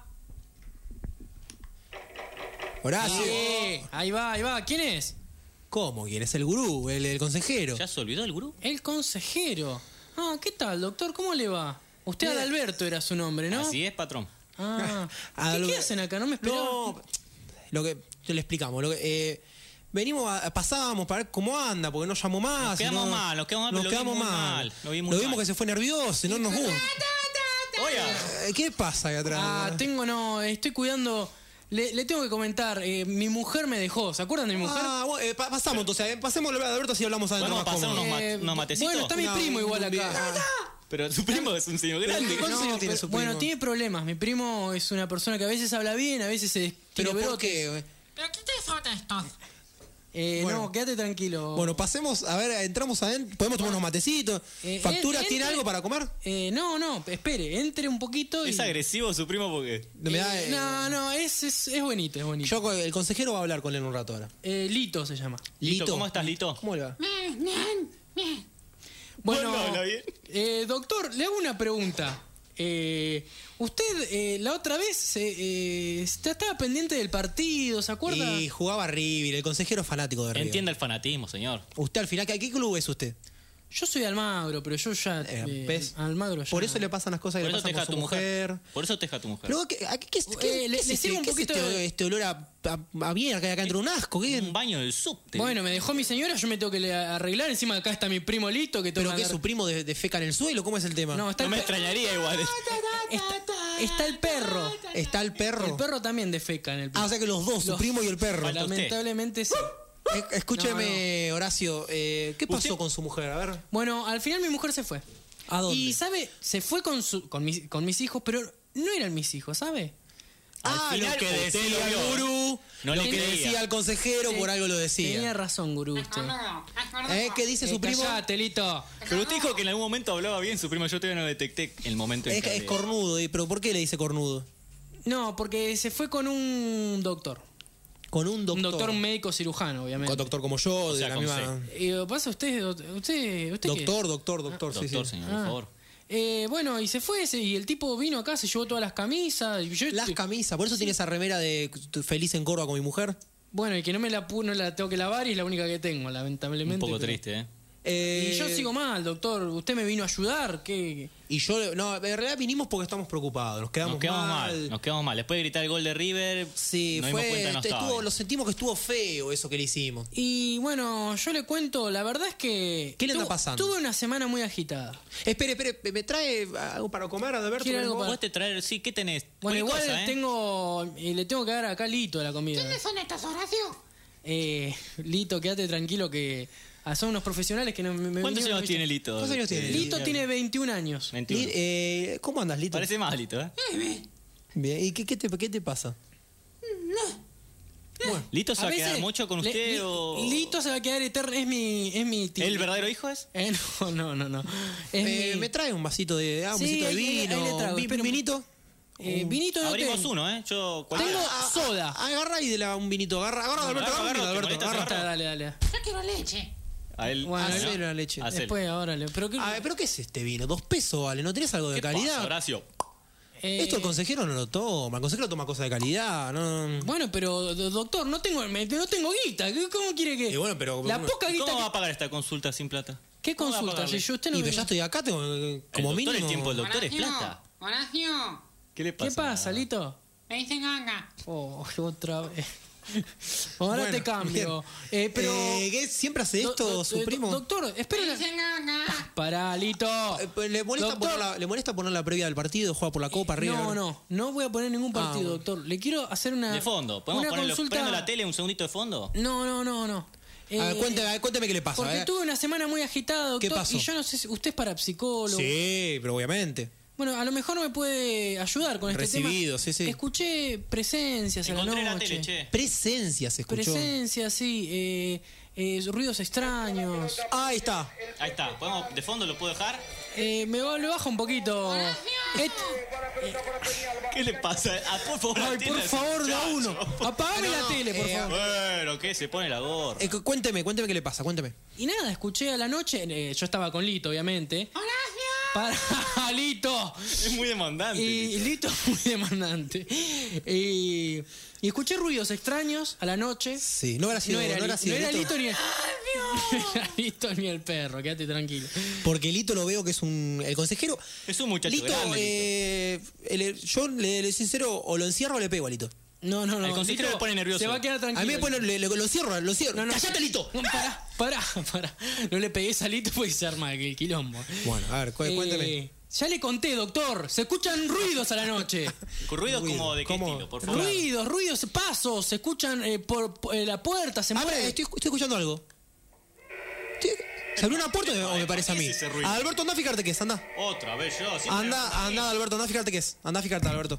¡Horacio! Sí, ahí va, ahí va. ¿Quién es? ¿Cómo? ¿Quién es el gurú? El, el consejero. ¿Ya se olvidó el gurú? El consejero. Ah, ¿qué tal, doctor? ¿Cómo le va? Usted Adalberto era su nombre, ¿no? Así es, patrón. Ah, ¿qué, Adalber- qué hacen acá? No me esperaba. No, lo que te lo explicamos. Lo que, eh, venimos, a, pasábamos para ver cómo anda, porque no llamó más. Nos quedamos no- mal, nos quedamos mal, nos lo quedamos vimos muy mal. mal, lo vimos Lo muy vimos mal. que se fue nervioso y no nos gusta. Oiga. Eh, ¿Qué pasa ahí atrás? Ah, tengo, no, estoy cuidando. Le, le tengo que comentar, eh, mi mujer me dejó. ¿Se acuerdan de mi mujer? Ah, bueno, eh, pa- pasamos entonces, eh, pasémoslo a Alberto así hablamos adentro ¿Podemos más pasar cómodo. unos, ma- Eh, unos matecitos? Bueno, está mi No, primo igual bien. acá. Pero su primo es un señor grande. ¿Cuántos No, años tiene pero- su primo? bueno, tiene problemas. Mi primo es una persona que a veces habla bien, a veces se tiene ¿Pero por brotes. qué? ¿Pero qué te son estos? Eh, Bueno. No, quédate tranquilo. Bueno, pasemos, a ver, entramos adentro, podemos tomar unos matecitos. Eh, ¿Factura en- tiene entre- algo para comer? Eh, no, no, espere, entre un poquito y... Es agresivo su primo porque... Me da, Eh, eh, no, no, es, es, es bonito, es bonito. Yo, el consejero va a hablar con él un rato ahora. Eh, Lito se llama. Lito, ¿cómo estás, Lito? ¿Cómo le va? Bien, bien, bien. Bueno, Bueno, habla bien. eh, doctor, le hago una pregunta. Eh, usted eh, la otra vez eh, eh, estaba pendiente del partido, ¿se acuerda? Y jugaba River, el consejero es fanático de River. Entienda el fanatismo, señor. Usted al final, ¿qué, qué club es usted? Yo soy Almagro, pero yo ya... Eh, eh, ¿ves? Almagro ya... Por eso le pasan las cosas que Por le eso te pasan deja con tu su mujer. mujer. Por eso te deja tu mujer. Luego, ¿qué, qué, qué, qué, Eh, le- qué es le este, sigo un qué es poquito este, de- este olor a, a, a mierda que hay acá dentro de un asco? ¿Qué? Un baño del subte. Bueno, me dejó mi señora, yo me tengo que le- arreglar. Encima acá está mi primo Lito, que tengo ¿Pero que qué? andar- ¿Su primo de, de feca en el suelo? ¿Cómo es el tema? No, está No el me pe- extrañaría igual. está, está el perro. ¿Está el perro? El perro también defeca en el Ah, o sea que los dos, su Los- primo y el perro. Falta usted. Lamentablemente sí. Eh, escúcheme, Horacio, eh, ¿qué pasó ¿Usted? con su mujer? A ver. Bueno, al final mi mujer se fue. ¿A dónde? Y, ¿sabe? Se fue con, su, con, mis, con mis hijos, pero no eran mis hijos, ¿sabe? Ah, Al final, lo que usted decía lo el vio. gurú, No lo le que creía. decía el consejero, por algo lo decía. Tenía razón, gurú, usted. ¿Eh? ¿Qué dice su Eh, primo? callate, Lito. Pero usted dijo que en algún momento hablaba bien su primo. Yo todavía no detecté el momento en Es, que... es cornudo, ¿y- pero ¿por qué le dice cornudo? No, porque se fue con un doctor. Con un doctor. Un doctor, un médico cirujano, obviamente. Con doctor como yo, de sea, la con misma. Y lo que pasa, usted, usted, usted qué es? Doctor, doctor, doctor, sí, Doctor, sí. señor, Ah. por favor. Eh, bueno, y se fue ese- y el tipo vino acá, se llevó todas las camisas. Y yo, Las camisas, por eso tiene esa remera de feliz en Córdoba con mi mujer. Bueno, y que no me la pu- no la tengo que lavar y es la única que tengo, Un lamentablemente. poco pero- triste, ¿eh? Eh, Y yo sigo mal, doctor. Usted me vino a ayudar. ¿Qué? Y yo, no, en realidad vinimos porque estamos preocupados, nos quedamos, Nos quedamos mal. mal. Nos quedamos mal. Después de gritar el gol de River, Sí, nos fue, dimos cuenta que no este, estaba estuvo, bien. lo sentimos que estuvo feo eso que le hicimos. Y bueno, yo le cuento, la verdad es que... ¿Qué le anda tu- pasando? Tuve una semana muy agitada. Espere, espere, ¿me trae algo para comer, Alberto? ¿Quiere algo ¿Podés te traer? Sí, ¿qué tenés? Bueno, igual Cualquier cosa, ¿eh? tengo... eh, le tengo que dar acá a Lito la comida. ¿Quiénes son estos, Horacio? Eh, Lito, quédate tranquilo que... ah, son unos profesionales que no me... me ¿Cuántos vinieron años a tiene visitar. Lito? ¿Cuántos años tiene? Lito tiene veintiún años. veintiuno. Li- eh, ¿Cómo andas, Lito? Parece más Lito, ¿eh? Bien, ¿y qué, qué, te, qué te pasa? ¿Lito se va a veces quedar mucho con le- usted Li- o...? Lito se va a quedar eterno, es mi, es mi tío. ¿El verdadero hijo es? Eh, no, no, no, no. Es Eh, mi- ¿Me trae un vasito de, ah, un Sí, vasito de ahí- ahí- ahí vino? le traigo, vi- espera un- ¿Vinito? eh, vinito no Abrimos tengo. uno, ¿eh? Yo... Tengo Ah, soda. ah, Agarra ahí de la, un vinito, agarra, agarra, No, Alberto, agarra, agarra, un vinito, agarra, Alberto, te agarra. Está, dale, dale. Yo quiero leche. A él... Bueno, Hacelo. Hacelo la leche. Hacelo. Después, ahora le. Pero qué, Ah, ¿pero qué es este vino? Dos pesos, vale, ¿no tenés algo de ¿Qué calidad? pasa, Horacio? eh, Esto el consejero no lo toma, el consejero toma cosas de calidad, no... Bueno, pero do- doctor, no tengo, me- no tengo guita. ¿Qué- ¿Cómo quiere que? Y bueno, pero- la poca guita. ¿Cómo va que- a pagar esta consulta sin plata? ¿Qué ¿Cómo va a consulta? pagarle? Si yo usted no Y me- pero ya estoy acá, tengo eh, como el doctor, mínimo... el tiempo del doctor es Horacio, plata. Horacio, ¿Qué le ¿Qué pasa? pasa, Lito? me dicen ganga. Oh, otra vez. Ahora Bueno, te cambio. bien. Eh, pero. Eh, ¿qué? ¿Siempre hace Do- esto do- su eh, primo? Doctor, espera Me una. dicen ganga. Pará, Lito. Eh, pues, ¿Le molesta, Doctor. poner la, ¿Le molesta poner la previa del partido, juega por la Copa arriba? No, no, no voy a poner ningún partido, Ah, bueno. doctor. Le quiero hacer una. De fondo. ¿Podemos una ponerlo, consulta. prendo la tele un segundito de fondo? No, no, no, no. A ver, Eh, cuénteme, a ver, cuénteme qué le pasa. Porque eh. tuve una semana muy agitada, doctor. ¿Qué pasó? Y yo no sé si usted es parapsicólogo. Sí, pero obviamente. Bueno, a lo mejor me puede ayudar con este tema. Recibido, sí, sí. Escuché presencias a la Encontré noche. la tele, che. Presencia se escuchó. Presencias, sí. Eh, eh, ruidos extraños. Ah, ahí está. Ahí está. ¿Podemos, ¿De fondo lo puedo dejar? Eh, me va- le baja un poquito. Et- ¿Qué le pasa? Ah, por favor, Ay, atienda por a ese favor, de a muchacho. uno. Apagame No, la no, tele, por eh, favor. Bueno, ¿qué? Se pone la gorra. Eh, cu- cuénteme, cuénteme qué le pasa, cuénteme. Y nada, escuché a la noche. eh, yo estaba con Lito, obviamente. Para Lito. Es muy demandante. Y Lito es muy demandante. Y, y escuché ruidos extraños a la noche. Sí, no era sido, no era, no era Li- sido no era Lito. Lito ni el, no era Lito ni el perro, quédate tranquilo. Porque Lito lo veo que es un. El consejero. Es un muchacho Lito, grande. eh, el- yo le, le sincero, o lo encierro o le pego a Lito. No, no, no. El consejero Lito le pone nervioso. Se va a quedar tranquilo. A mí me pone, le- le- lo encierro, lo encierro. No, no. ¡Cállate, Lito! No, pará, pará, pará. No le pegues a Lito porque se arma el quilombo. Bueno, a ver, cu- Eh, cuénteme. Ya le conté, doctor. Se escuchan ruidos a la noche. Con ruidos Ruido, como de qué ¿cómo? estilo, por favor. Ruidos, ruidos, pasos. Se escuchan eh, por, por, eh, la puerta, se A ver, mueve. estoy, estoy escuchando algo. Estoy- ¿Se abrió una puerta o me parece a mí? ¿Qué es ese ruido? Alberto, anda a fijarte qué es, anda. Otra vez yo. siempre- Anda, anda, Alberto, anda a fijarte qué es. Anda a fijarte, Alberto.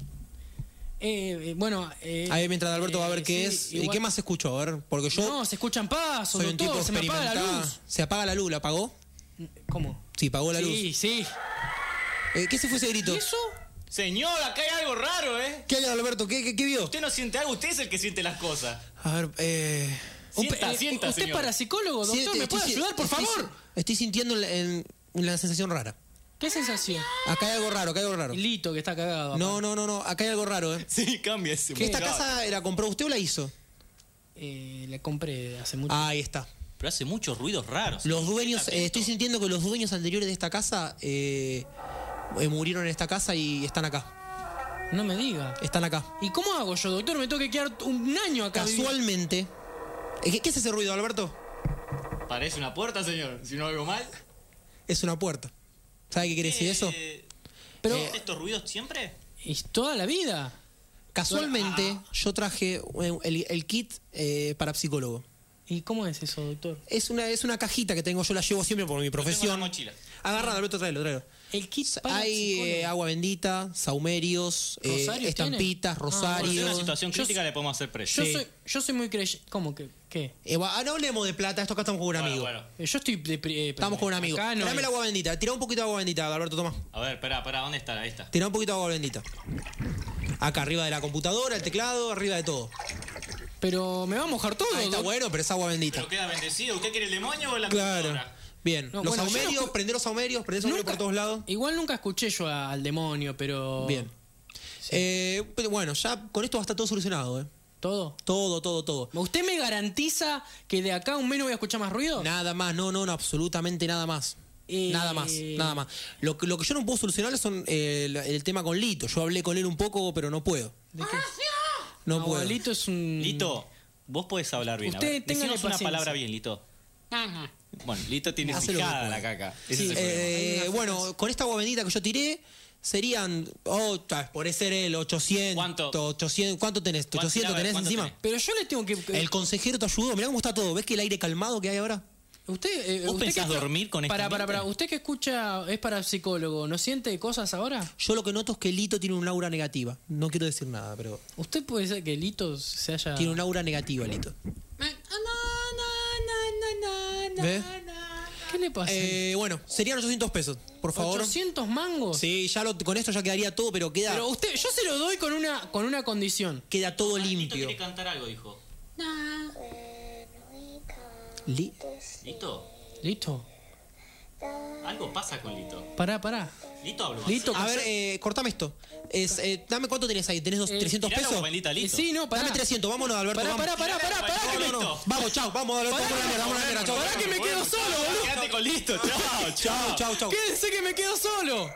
Eh, eh, bueno. Eh, Ahí mientras Alberto va a ver eh, qué sí, es. ¿Y igual- qué más escucho? A ver, porque yo No, se escuchan pasos, soy un doctor. tipo Se me apaga la experimentado. luz. Se apaga la luz, ¿la apagó? ¿Cómo? Sí, apagó la Sí, luz. sí. Eh, ¿Qué se fue ese grito? ¿Y eso? Señor, acá hay algo raro, ¿eh? ¿Qué hay, Alberto? ¿Qué, qué, qué vio? Usted no siente algo, usted es el que siente las cosas. A ver, eh... Un Sienta, pe- eh, sienta, ¿Usted es señor. parapsicólogo, sí, doctor? ¿Me estoy- puede estoy- ayudar, por estoy- favor? Estoy sintiendo en, en- una sensación rara. ¿Qué sensación? Acá hay algo raro, acá hay algo raro. Lito, que está cagado. No, no, no, no, acá hay algo raro, ¿eh? Sí, cambia ese ¿Esta muchacho. casa la compró usted o la hizo? Eh, la compré hace mucho. Ah, ahí está. pero hace muchos ruidos raros. Los dueños, eh, estoy sintiendo que los dueños anteriores de esta casa eh, eh, murieron en esta casa y están acá. No me diga. Están acá. ¿Y cómo hago yo, doctor? Me tengo que quedar un año acá. Casualmente. ¿Qué, ¿Qué es ese ruido, Alberto? Parece una puerta, señor. Si no hago mal. Es una puerta. ¿Sabe qué quiere decir eso? ¿Pero estos ruidos siempre? Es toda la vida. Casualmente, ah. yo traje el, el kit eh, para psicólogo. ¿Y cómo es eso, doctor? Es una, es una cajita que tengo, yo la llevo siempre por mi profesión. Tengo mochila. Agarra, Alberto, tráelo, tráelo. El kit para Hay eh, agua bendita, saumerios, eh, estampitas, Ah, rosarios. en una situación crítica yo, le podemos hacer precio. Yo, Sí. soy, yo soy muy creyente. ¿Cómo que? ¿Qué? Eh, ah, no hablemos de plata, esto acá estamos con un Bueno, amigo. bueno. Eh, Yo estoy. De, eh, Estamos con un amigo. acá no Tráeme hay- el agua bendita. Tira un poquito de agua bendita, Alberto, toma. A ver, espera, espera, ¿dónde está? Ahí está. Tira un poquito de agua bendita. Acá, arriba de la computadora, el teclado, arriba de todo. Pero me va a mojar todo. Ahí está doc- bueno, pero es agua bendita. Pero queda bendecido. ¿Usted quiere el demonio o la Claro. computadora? Bien. No, los bueno, yo saumerios, no- prender los saumerios, prender saumerios por todos lados. Igual nunca escuché yo a- al demonio, pero. Bien. Eh, pero bueno, ya con esto va a estar todo solucionado, ¿eh? ¿Todo? Todo, todo, todo. ¿Usted me garantiza que de acá a un mes no voy a escuchar más ruido? Nada más, no, no, no, absolutamente nada más. Eh, Nada más, nada más. Lo que, lo que yo no puedo solucionar son eh, el, el tema con Lito. Yo hablé con él un poco, pero no puedo. ¿De qué? No No, puedo. Lito es un. Lito, vos podés hablar bien. Usted a ver. téngale Decinos una paciencia. palabra bien, Lito. Ajá. Bueno, Lito tiene Hace lo que fijada puede. la caca. Ese Sí, es el problema. eh, bueno, con esta agua bendita que yo tiré, serían. Oh, ta, por ser el ochocientos. ¿Cuánto? ochocientos, ¿Cuánto tenés? ¿Cuánto? ¿ochocientos A ver, tenés ¿cuánto encima? tenés? Pero yo le tengo que. El consejero te ayudó. Mirá cómo está todo. ¿Ves que el aire calmado que hay ahora? Usted, eh, ¿Vos usted pensás que- dormir con este para, para, ambiente? para. Usted que escucha es para psicólogo, ¿no siente cosas ahora? Yo lo que noto es que Lito tiene un aura negativa. No quiero decir nada, pero. ¿Usted puede ser que Lito se haya. Tiene un aura negativa, Lito. ¿Ves? ¿Qué le pasa? Eh, bueno, serían ochocientos pesos, por favor. ¿ochocientos mangos? Sí, ya lo, con esto ya quedaría todo, pero queda, Pero usted, yo se lo doy con una, con una condición. queda todo Lito limpio. quiere cantar algo, dijo. Li- ¿Lito? ¿Listo? Algo pasa con Lito. Pará, pará. Lito habló. Lito, A ver, eh, cortame esto. Es, eh, dame cuánto tenés ahí. ¿Tenés dos, Eh, trescientos Tirá la pesos? agua bendita, Eh, Lito. sí, no, pará. Dame trescientos, vámonos, Alberto. Pará, vamos. pará, pará, pará, pará, que me, Lito. No, vamos, chao, vamos, Alberto. Pará, Vamos a la mierda, vamos a la mierda, chao. pará que me quedo solo, boludo. Quédate con Lito. Chao, chao. Chao, chao. Quédense que me quedo solo.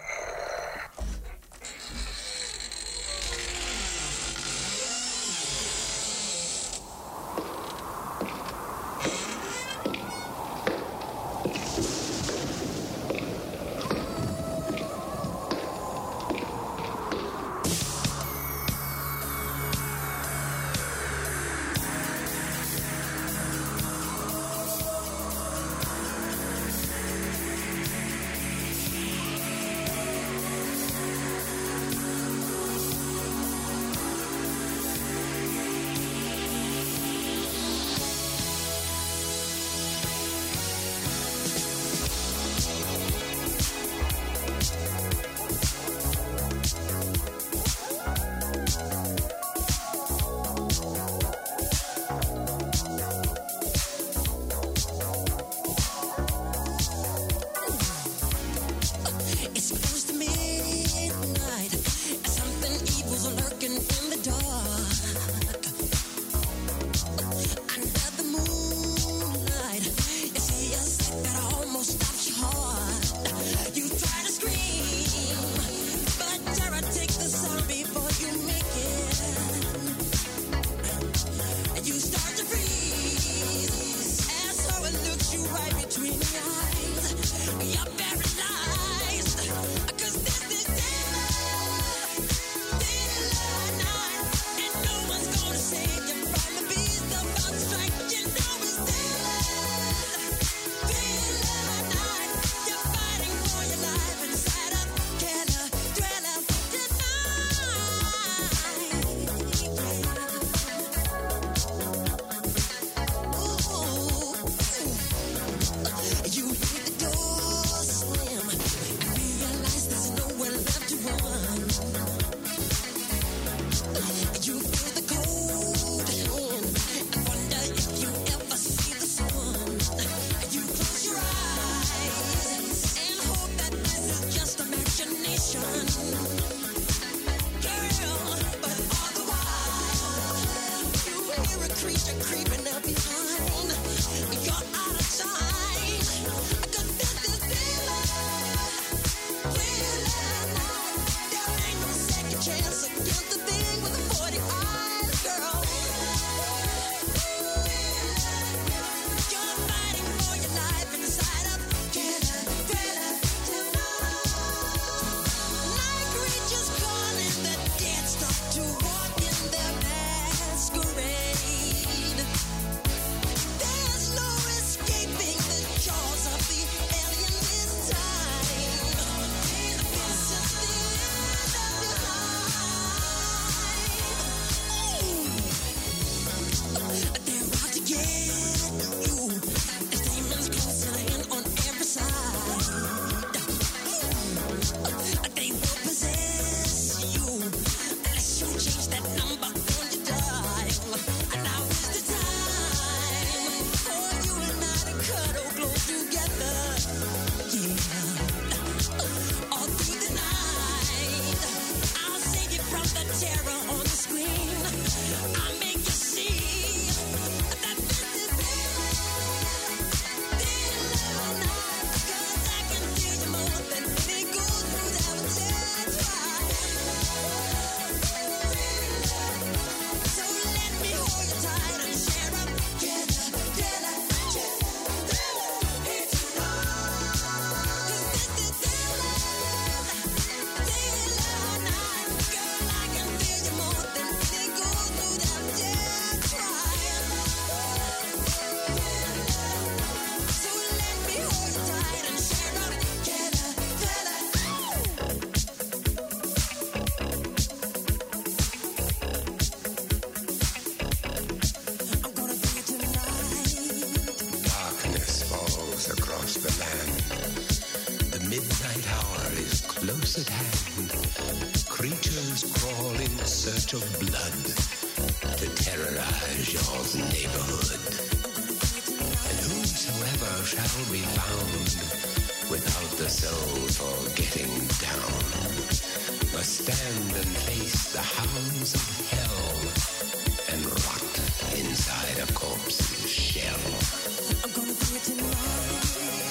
midnight hour is close at hand. Creatures crawl in search of blood to terrorize your neighborhood. And whosoever shall be found without the soul for getting down must stand and face the hounds of hell and rot inside a corpse's shell. I'm gonna do it tonight.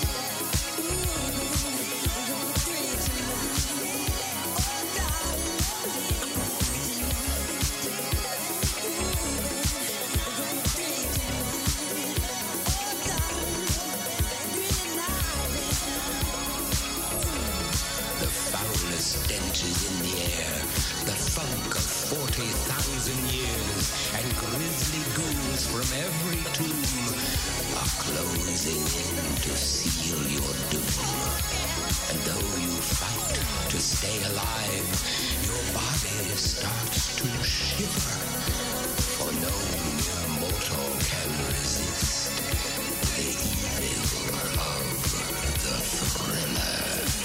Stenches in the air, the funk of forty thousand years, and grisly ghouls from every tomb are closing in to seal your doom. And though you fight to stay alive, your body starts to shiver, for no mere mortal can resist the evil of the thriller.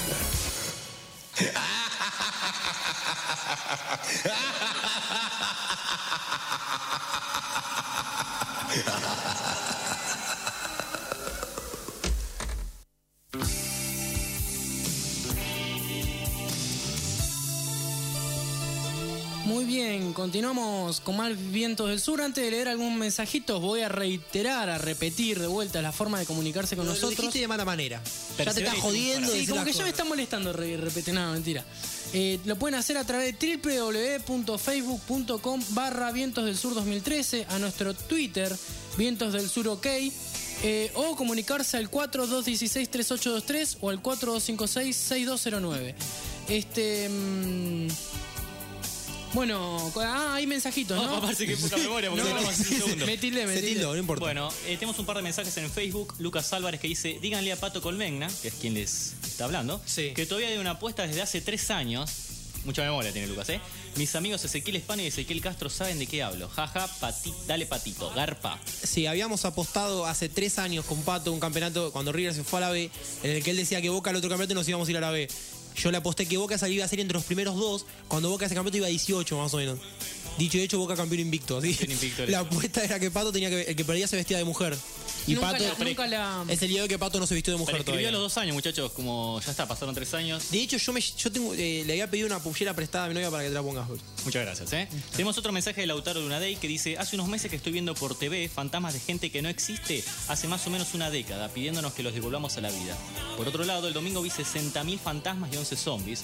Muy bien, continuamos con más vientos del sur. Antes de leer algún mensajito, voy a reiterar, a repetir de vuelta la forma de comunicarse con Lo nosotros. dijiste de mala manera. Ya te estás jodiendo. Sí, como que ya me está molestando re, repetir. No, mentira. Eh, lo pueden hacer a través de doble u doble u doble u punto facebook punto com barra vientos del sur dos mil trece, a nuestro Twitter, vientos del sur ok, eh, o comunicarse al cuatro dos uno seis tres ocho dos tres o al cuatro dos cinco seis seis dos cero nueve. Este... Mmm, Bueno, ah, hay mensajitos, ¿no? Oh, parece que poca memoria porque no, hablamos hace un segundo. Me tildé, me tildé. no importa. Bueno, eh, tenemos un par de mensajes en Facebook. Lucas Álvarez que dice, díganle a Pato Colmegna, que es quien les está hablando, sí, que todavía hay una apuesta desde hace tres años. Mucha memoria tiene Lucas, ¿eh? Mis amigos Ezequiel Espano y Ezequiel Castro saben de qué hablo. Jaja, pati, dale Patito, garpa. Sí, habíamos apostado hace tres años con Pato un campeonato cuando River se fue a la B, en el que él decía que Boca al otro campeonato nos íbamos a ir a la B. Yo le aposté que Boca iba a salir entre los primeros dos, cuando Boca ese campeonato iba a dieciocho más o menos. Dicho y hecho, Boca campeón invicto. ¿Sí? invicto la apuesta era que Pato tenía que el que perdía se vestía de mujer. Y nunca Pato la, nunca la... es el día de que Pato no se vistió de mujer escribió todavía. a los dos años, muchachos, como ya está, pasaron tres años. De hecho, yo me yo tengo eh, le había pedido una pullera prestada a mi novia para que te la pongas hoy. Muchas gracias, ¿eh? Tenemos otro mensaje de Lautaro Lunadey que dice, hace unos meses que estoy viendo por T V fantasmas de gente que no existe hace más o menos una década, pidiéndonos que los devolvamos a la vida. Por otro lado, el domingo vi sesenta mil fantasmas y once zombies.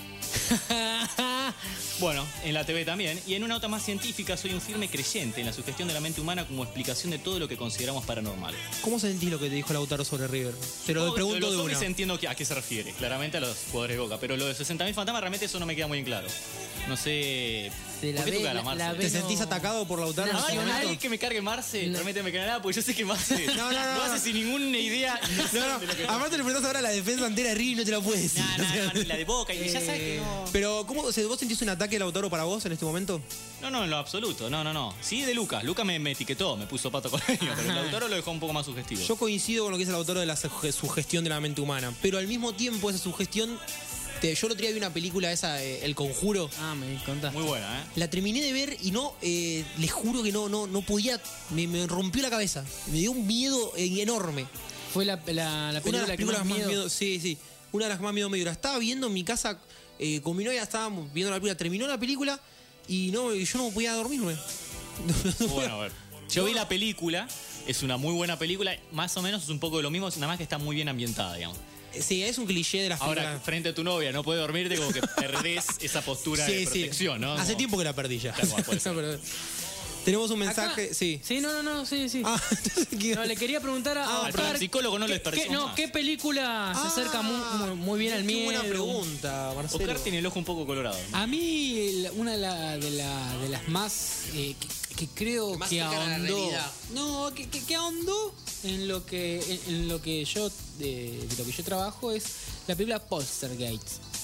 Bueno, en la T V también. Y en una nota más científica, soy un firme creyente en la sugestión de la mente humana como explicación de todo lo que consideramos paranormal. ¿Cómo sentís lo que te dijo Lautaro sobre River? Te lo no, pregunto los de zombies una. Entiendo a qué se refiere, claramente a los jugadores de Boca. Pero lo de sesenta mil fantasmas, realmente eso no me queda muy en claro. No sé... De ¿Por qué la tu cara, la- Marce? la ¿Te sentís atacado por Lautaro? No, en este ay, momento? ay, que me cargue Marce, realmente me queda nada, porque yo sé que Marce No, no, no, lo hace no. sin ninguna idea. No, no, aparte le preguntás ahora a la defensa entera de River y no te la puedes decir. No, no, no, la de Boca, y ya sabes que no. Pero, ¿cómo, o sea, ¿vos sentís un ataque de Lautaro para vos en este momento? No, no, en lo absoluto, no, no, no. Sí, de Lucas. Lucas me, me etiquetó, me puso Pato Colmegna, pero el Lautaro lo dejó un poco más sugestivo. Yo coincido con lo que dice Lautaro de la suge- sugestión de la mente humana, pero al mismo tiempo esa sugestión... Te, yo el otro día vi una película esa, eh, El Conjuro. Ah, me contaste. Muy buena, ¿eh? La terminé de ver y no, eh, les juro que no, no, no podía, me, me rompió la cabeza. Me dio un miedo eh, enorme. Fue la, la, la película, Una de las que películas más más miedo... miedo, sí, sí. Una de las que más miedo me dio. La estaba viendo en mi casa eh, con mi novia, estábamos viendo la película, terminó la película y no, yo no podía dormirme. Bueno, a ver. Yo vi la película, es una muy buena película, más o menos es un poco de lo mismo, nada más que está muy bien ambientada, digamos. Sí, es un cliché de las Ahora, películas. frente a tu novia, no puedes dormirte, como que perdés esa postura Sí, de sí. protección, ¿no? Hace Como- tiempo que la perdí ya. Tal cual, puede ser. No, pero- Tenemos un mensaje, Acá- sí. Sí, no, no, no, sí, sí. Ah, No, le quería preguntar a, a Al Oscar, psicólogo no lo ¿qué- desperdiciamos qué- No, más. ¿qué película se acerca muy, muy- muy bien al Qué miedo? buena pregunta, Marcelo. Oscar tiene el ojo un poco colorado. A mí, el- una de, la- de, la- de las más eh, que, que creo Más que cercana a la ahondó. realidad. No, que, que, que ahondó en lo que, en, en lo que yo de, de lo que yo trabajo es la película Poltergeist.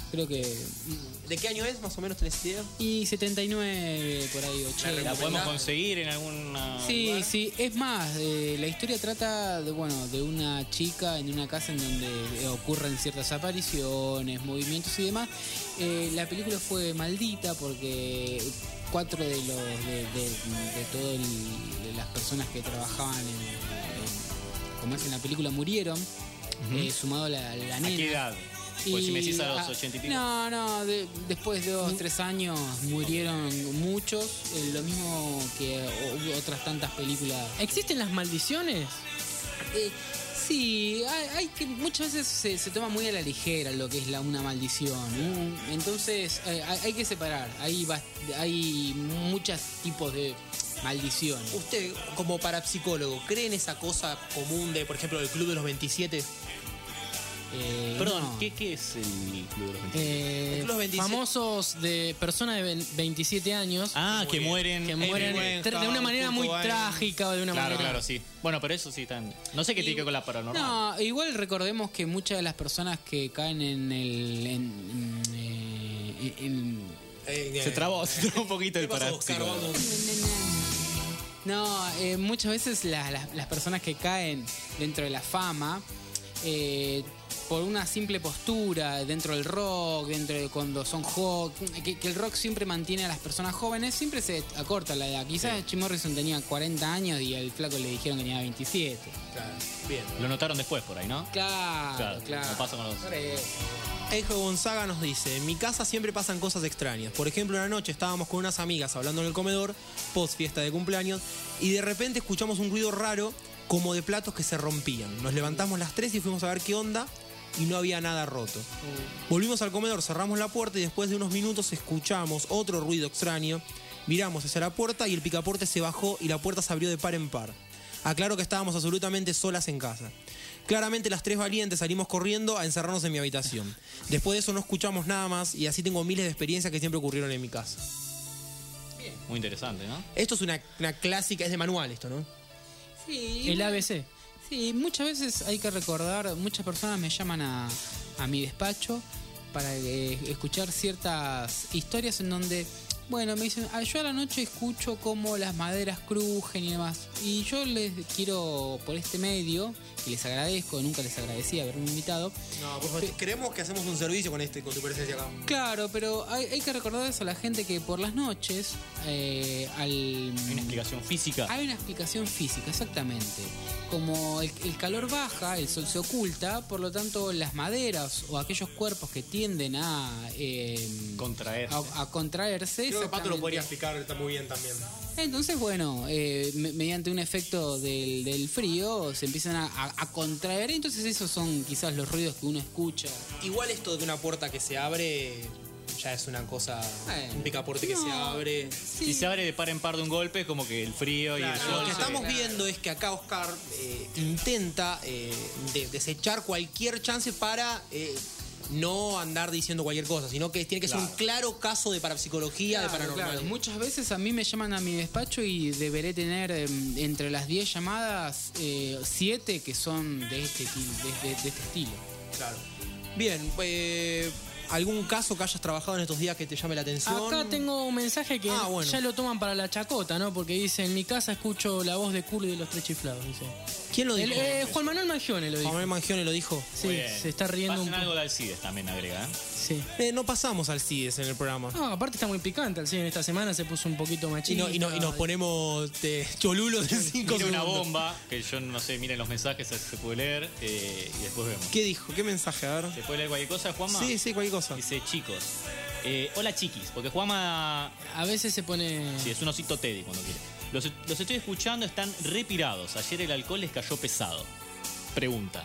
Creo que... ¿De qué año es? Más o menos tenés idea. Y setenta y nueve, por ahí, ochenta. ¿La podemos conseguir en alguna Sí, lugar? sí. Es más, eh, la historia trata de, bueno, de una chica en una casa en donde eh, ocurren ciertas apariciones, movimientos y demás. Eh, la película fue maldita porque cuatro de los de, de, de todas las personas que trabajaban en, en, como es en la película murieron, uh-huh. eh, sumado a la, la nena. ¿A qué edad? Pues si me decís a los ah, ochenta y pico. No, no, de, después de dos, tres años murieron muchos, eh, lo mismo que hubo otras tantas películas. ¿Existen las maldiciones? Eh, sí, hay, hay que muchas veces se, se toma muy a la ligera lo que es la una maldición, ¿no? Entonces eh, hay, hay que separar, hay, hay muchos tipos de maldición. Usted, como parapsicólogo, ¿cree en esa cosa común de, por ejemplo, el Club de los veintisiete? Eh, Perdón, no. ¿qué, ¿qué es el Club de los veintisiete? Eh, El Club de los veintisiete. Famosos de personas de veintisiete años. Ah, que bien. mueren. Que mueren eh, de una manera muy trágica o de una Claro, manera... claro, sí. Bueno, pero eso sí están. No sé qué tiene que ver con la paranormal. No, igual recordemos que muchas de las personas que caen en el... En, en, eh, en- Eh, Se trabó, se trabó un poquito el ¿Qué pasó, Oscar? parapsicólogo. No, eh, muchas veces la- la- las personas que caen dentro de la fama, eh, por una simple postura dentro del rock, dentro de cuando son jóvenes, que, que el rock siempre mantiene a las personas jóvenes, siempre se acorta la edad. Quizás Jim Morrison tenía cuarenta años y al flaco le dijeron que tenía veintisiete. Claro, bien. Lo notaron después por ahí, ¿no? Claro, Claro, claro. como pasa con los- Por eso. Eijo Gonzaga nos dice: en mi casa siempre pasan cosas extrañas. Por ejemplo, una noche estábamos con unas amigas hablando en el comedor, post fiesta de cumpleaños, y de repente escuchamos un ruido raro como de platos que se rompían. Nos levantamos las tres y fuimos a ver qué onda, y no había nada roto. Volvimos al comedor, cerramos la puerta y después de unos minutos escuchamos otro ruido extraño. Miramos hacia la puerta y el picaporte se bajó y la puerta se abrió de par en par. Aclaro que estábamos absolutamente solas en casa. Claramente las tres valientes salimos corriendo a encerrarnos en mi habitación. Después de eso no escuchamos nada más y así tengo miles de experiencias que siempre ocurrieron en mi casa. Muy interesante, ¿no? Esto es una, una clásica, es de manual esto, ¿no? Sí, El igual- A B C. Sí, muchas veces hay que recordar, muchas personas me llaman a, a mi despacho para eh, escuchar ciertas historias en donde, bueno, me dicen, "Ah, yo a la noche escucho cómo las maderas crujen y demás". Y yo les quiero, por este medio, que les agradezco, nunca les agradecí haberme invitado. No, pues creemos que hacemos un servicio con este, con tu presencia acá. Claro, pero hay, hay que recordarles a la gente que por las noches, eh, al... Hay una explicación física. Hay una explicación física, exactamente. Como el, el calor baja, el sol se oculta, por lo tanto las maderas o aquellos cuerpos que tienden a... eh, Contraerse. A, a contraerse. Creo que Pato lo exactamente. podría explicar, está muy bien también. Entonces, bueno, eh, me- mediante un efecto del, del frío se empiezan a, a- a contraer. Entonces esos son quizás los ruidos que uno escucha. Igual esto de una puerta que se abre ya es una cosa, Bueno, un picaporte que no. se abre. Si se abre de par en par de un golpe, es como que el frío y el Claro, sol. lo que se- estamos viendo es que acá Oscar eh, intenta eh, de- desechar cualquier chance para eh, no andar diciendo cualquier cosa, sino que tiene que ser Claro. un claro caso de parapsicología, de Claro, paranormal. claro. Muchas veces a mí me llaman a mi despacho y deberé tener eh, entre las diez llamadas, siete que son de este, ti- de, de- de este estilo. Claro. Bien, eh, ¿algún caso que hayas trabajado en estos días que te llame la atención? Acá tengo un mensaje que Ah, bueno. ya lo toman para la chacota, ¿no? Porque dice, en mi casa escucho la voz de culo y de los tres chiflados, dice. ¿Quién lo El- dijo? eh, Juan Manuel Mangione lo dijo. Juan Manuel Mangione lo dijo. Sí, se está riendo Pasen un poco. algo de Alcides también agrega, ¿eh? Sí. Eh, no pasamos al CIDES en el programa. No, aparte está muy picante, el cine esta semana se puso un poquito Y, machista. no- y no- y nos ponemos eh, cholulos en cinco Mira una segundos. bomba, que yo no sé, miren los mensajes, se se puede leer eh, y después vemos. ¿Qué dijo? ¿Qué mensaje? A ver. ¿Se puede leer cualquier cosa, Juanma? Sí, sí, cualquier cosa. Dice, chicos, eh, hola chiquis, porque Juanma A veces se pone... sí, es un osito Teddy cuando quiere. Los, los estoy escuchando, están repirados. Ayer el alcohol les cayó pesado. Pregunta.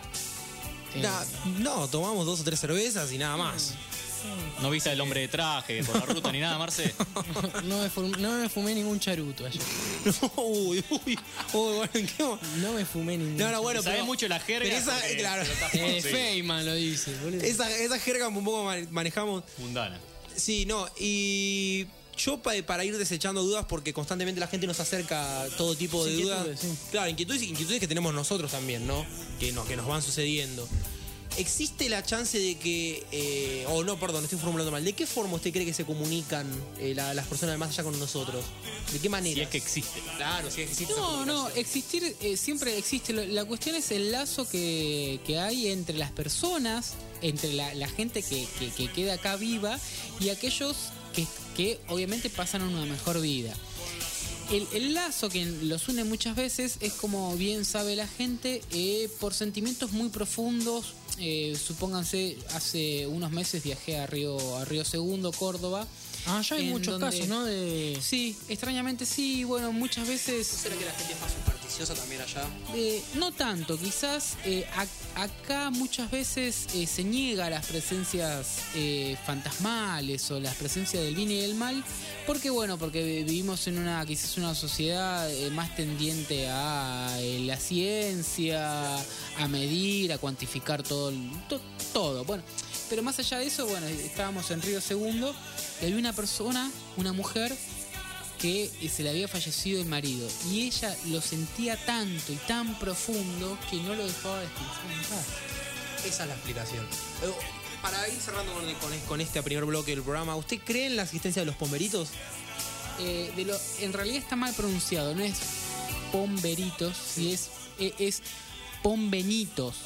Na- no, tomamos dos o tres cervezas y nada más. ¿No viste al hombre de traje por la ruta ni nada, Marce? No me, fum- no me fumé ningún charuto ayer. uy, uy, uy, bueno, ¿en qué mo- No me fumé ningún No, no, bueno, Sabe pero- mucho la jerga. pero esa- porque claro. se lo está Eh, fumando, sí. Feynman lo dice, boludo. Esa, esa jerga un poco man- manejamos. Mundana. Sí, no, y yo pa- para ir desechando dudas, porque constantemente la gente nos acerca a todo tipo de dudas. Inquietudes, sí. Claro, inquietudes, inquietudes que tenemos nosotros también, ¿no? Que nos, que nos van sucediendo. ¿existe la chance de que, eh, o no, perdón, estoy formulando mal, ¿de qué forma usted cree que se comunican eh, la- las personas de más allá con nosotros? ¿De qué manera? Si es que existe. Claro, si es que existe. esa No, no, comunicación. existir eh, siempre existe. Lo- La cuestión es el lazo que, que hay entre las personas, entre la, la gente que, que- que queda acá viva y aquellos que, que obviamente pasan una mejor vida. El, el lazo que los une muchas veces es, como bien sabe la gente, eh, por sentimientos muy profundos. Eh, supónganse, hace unos meses viajé a Río, a Río Segundo, Córdoba. Ah, ya hay en muchos donde- casos, ¿no? De... Sí, extrañamente sí. Bueno, muchas veces... ¿Será que la gente es más supersticiosa también allá? Eh, no tanto, quizás eh, a- acá muchas veces eh, se niega las presencias eh, fantasmales o las presencias del bien y del mal, porque bueno, porque vivimos en una quizás una sociedad eh, más tendiente a eh, la ciencia, a medir, a cuantificar todo, el- to- todo, bueno. Pero más allá de eso, bueno, estábamos en Río Segundo y había una persona, una mujer, que se le había fallecido el marido y ella lo sentía tanto y tan profundo que no lo dejaba descansar en paz. Esa es la explicación. Eh, Para ir cerrando con, con- con este primer bloque del programa, ¿usted cree en la existencia de los pomberitos? Eh, de lo, en realidad está mal pronunciado, no es pomberitos, si es, es, es pombenitos.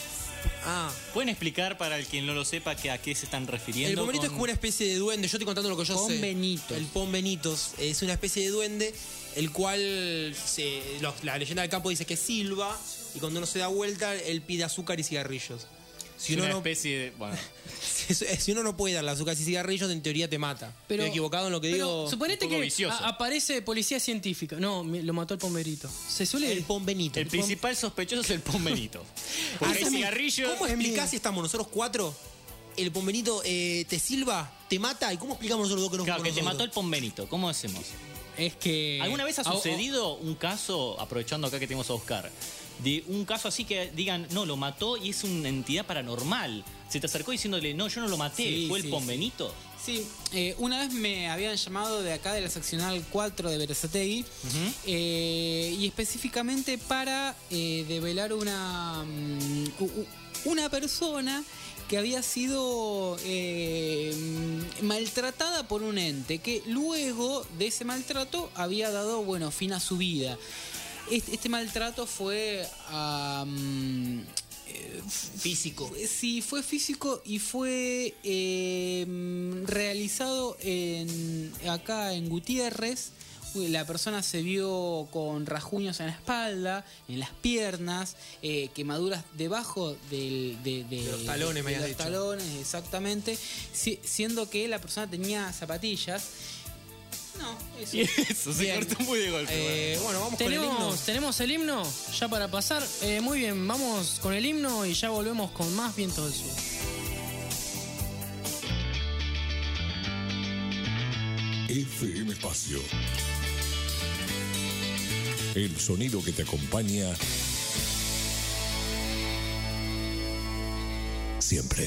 Ah. ¿Pueden explicar para el quien no lo sepa que a qué se están refiriendo? El pombenito con- es como una especie de duende. Yo estoy contando lo que yo sé. Pombenitos. El pombenitos es una especie de duende, el cual se, los- la leyenda del campo dice que silba y cuando uno se da vuelta, él pide azúcar y cigarrillos. Si es uno, una no, especie de... Bueno, si, si uno no puede darle azúcar y cigarrillos, en teoría te mata. Pero- Estoy equivocado en lo que Pero digo. suponete un poco que vicioso. a- aparece policía científica. No, me- lo mató el pomberito. Se suele... El pombenito. el principal sospechoso es el pombenito. Porque hay Haceme- cigarrillos... ¿Cómo explicás si estamos nosotros cuatro? El pombenito eh, te silba, te mata, ¿y cómo explicamos nosotros dos que no Claro, que fuimos te nosotros? mató el pombenito. ¿Cómo hacemos? Es que... ¿Alguna vez ha Ah, oh, sucedido un caso, aprovechando acá que tenemos a Oscar, de un caso así que digan, no, lo mató y es una entidad paranormal? Se te acercó diciéndole, no, yo no lo maté, Sí, fue sí, el pombenito. Sí, eh, una vez me habían llamado de acá de la seccional cuatro de Berazategui eh, y específicamente para eh, develar una, mm, u- u- una persona que había sido eh, mm, maltratada por un ente que luego de ese maltrato había dado, bueno, fin a su vida. Este, este maltrato fue a... físico. Sí, fue físico y fue eh, realizado en acá en Gutiérrez. La persona se vio con rasguños en la espalda, en las piernas, eh, quemaduras debajo del, de, de- De los talones, me de habías los dicho. talones, exactamente, si- siendo que la persona tenía zapatillas. No, eso. Y eso, se Bien. cortó muy de golpe. Eh, bueno, vamos con el himno. ¿Tenemos, ¿Tenemos el himno ya para pasar? Eh, muy bien, vamos con el himno y ya volvemos con más Vientos del Sur. F M Espacio. El sonido que te acompaña siempre.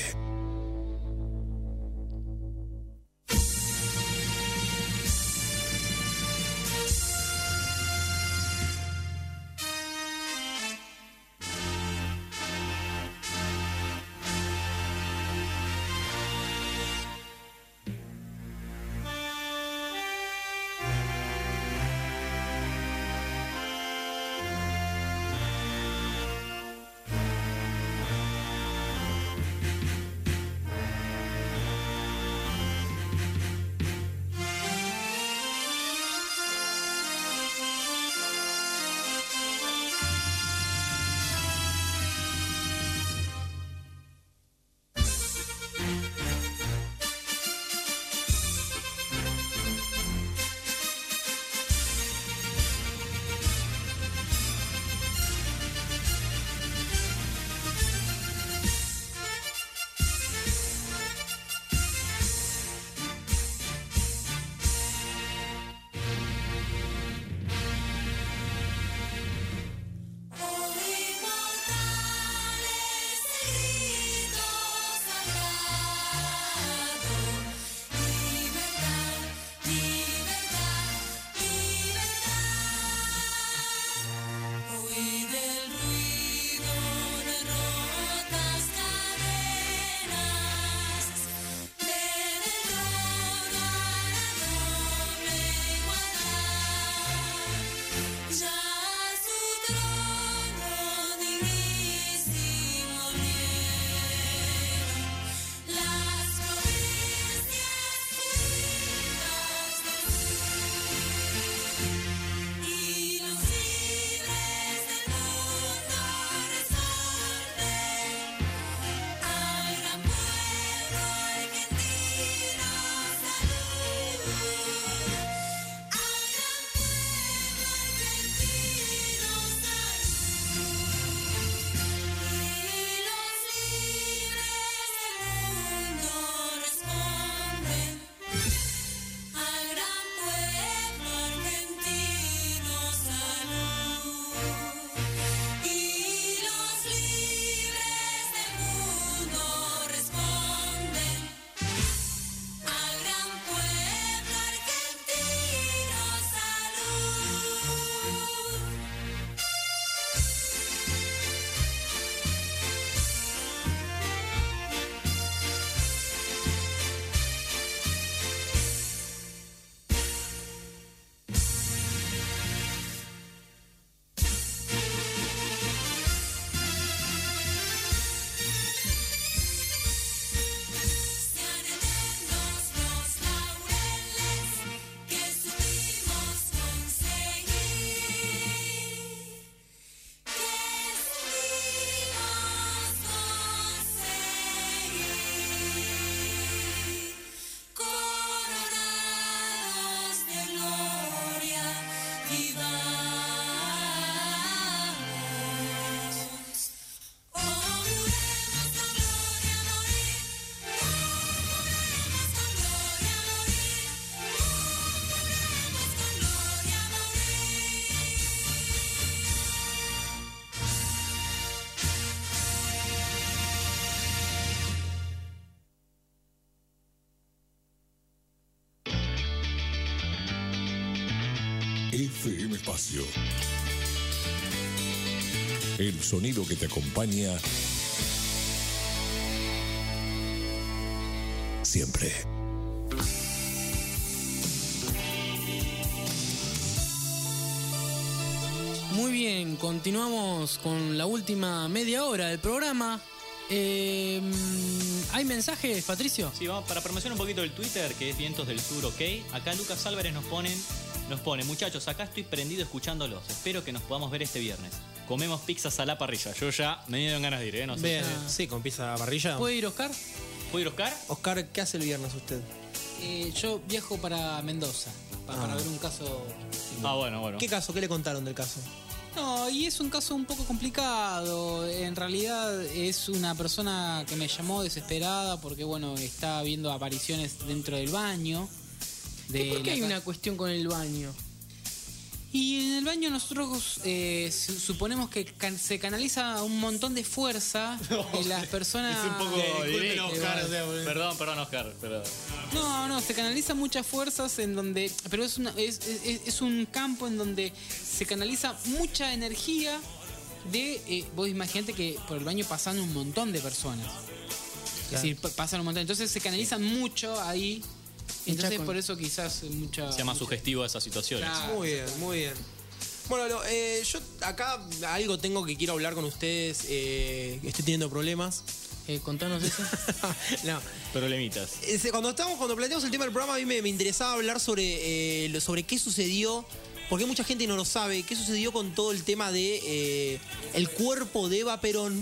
espacio. El sonido que te acompaña siempre. Muy bien, continuamos con la última media hora del programa. Eh, ¿Hay mensajes, Patricio? Sí, vamos para promocionar un poquito el Twitter, que es Vientos del Sur, ok. Acá Lucas Álvarez nos pone, nos pone, muchachos, acá estoy prendido escuchándolos. Espero que nos podamos ver este viernes. Comemos pizzas a la parrilla. Yo ya me dieron ganas de ir, ¿eh? No sé. Bien, sí, con pizza a la parrilla. ¿Puede ir Oscar? ¿Puede ir Oscar? Oscar, ¿qué hace el viernes usted? Eh, yo viajo para Mendoza, para, Ah. para ver un caso. Ah, bueno, bueno. ¿Qué caso? ¿Qué le contaron del caso? No, y es un caso un poco complicado. En realidad es una persona que me llamó desesperada porque, bueno, está viendo apariciones dentro del baño. De ¿Y por qué la hay ca- una cuestión con el baño? Y en el baño nosotros eh, su- suponemos que can- se canaliza un montón de fuerza y las personas... Es un poco Eh, directo. Oscar, o sea, Perdón, perdón, Oscar. Pero... No, no, se canaliza muchas fuerzas en donde... Pero es, una, es, es, es un campo en donde se canaliza mucha energía de... Eh, vos imaginate que por el baño pasan un montón de personas. Es decir, pa- pasan un montón. Entonces se canaliza mucho ahí. Entonces con- por eso quizás mucha... Sea más sugestivo esas situaciones. Muy bien, muy bien. Bueno, lo- eh, yo acá algo tengo que quiero hablar con ustedes. Eh, estoy teniendo problemas. Eh, contanos eso. No. Problemitas. Ese, Cuando estábamos, cuando planteamos el tema del programa, a mí me, me interesaba hablar sobre, eh, lo- sobre qué sucedió, porque mucha gente no lo sabe, qué sucedió con todo el tema de eh, el cuerpo de Eva Perón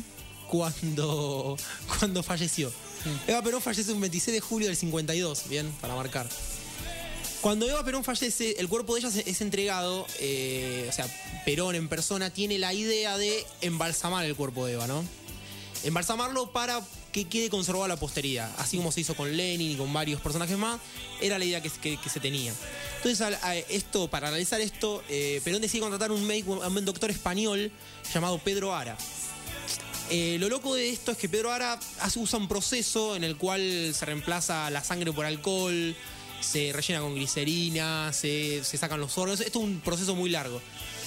cuando, cuando falleció. Eva Perón fallece un veintiséis de julio del cincuenta y dos, bien, para marcar. Cuando Eva Perón fallece, el cuerpo de ella es entregado, eh, o sea, Perón en persona tiene la idea de embalsamar el cuerpo de Eva, ¿no? Embalsamarlo para que quede conservado a la posteridad, así como se hizo con Lenin y con varios personajes más, era la idea que, que- que se tenía. Entonces, al- a esto, para analizar esto, eh, Perón decide contratar un médico, a un doctor español llamado Pedro Ara. Eh, lo loco de esto es que Pedro Ara hace, usa un proceso en el cual se reemplaza la sangre por alcohol, se rellena con glicerina, se, se sacan los órganos. Esto es un proceso muy largo.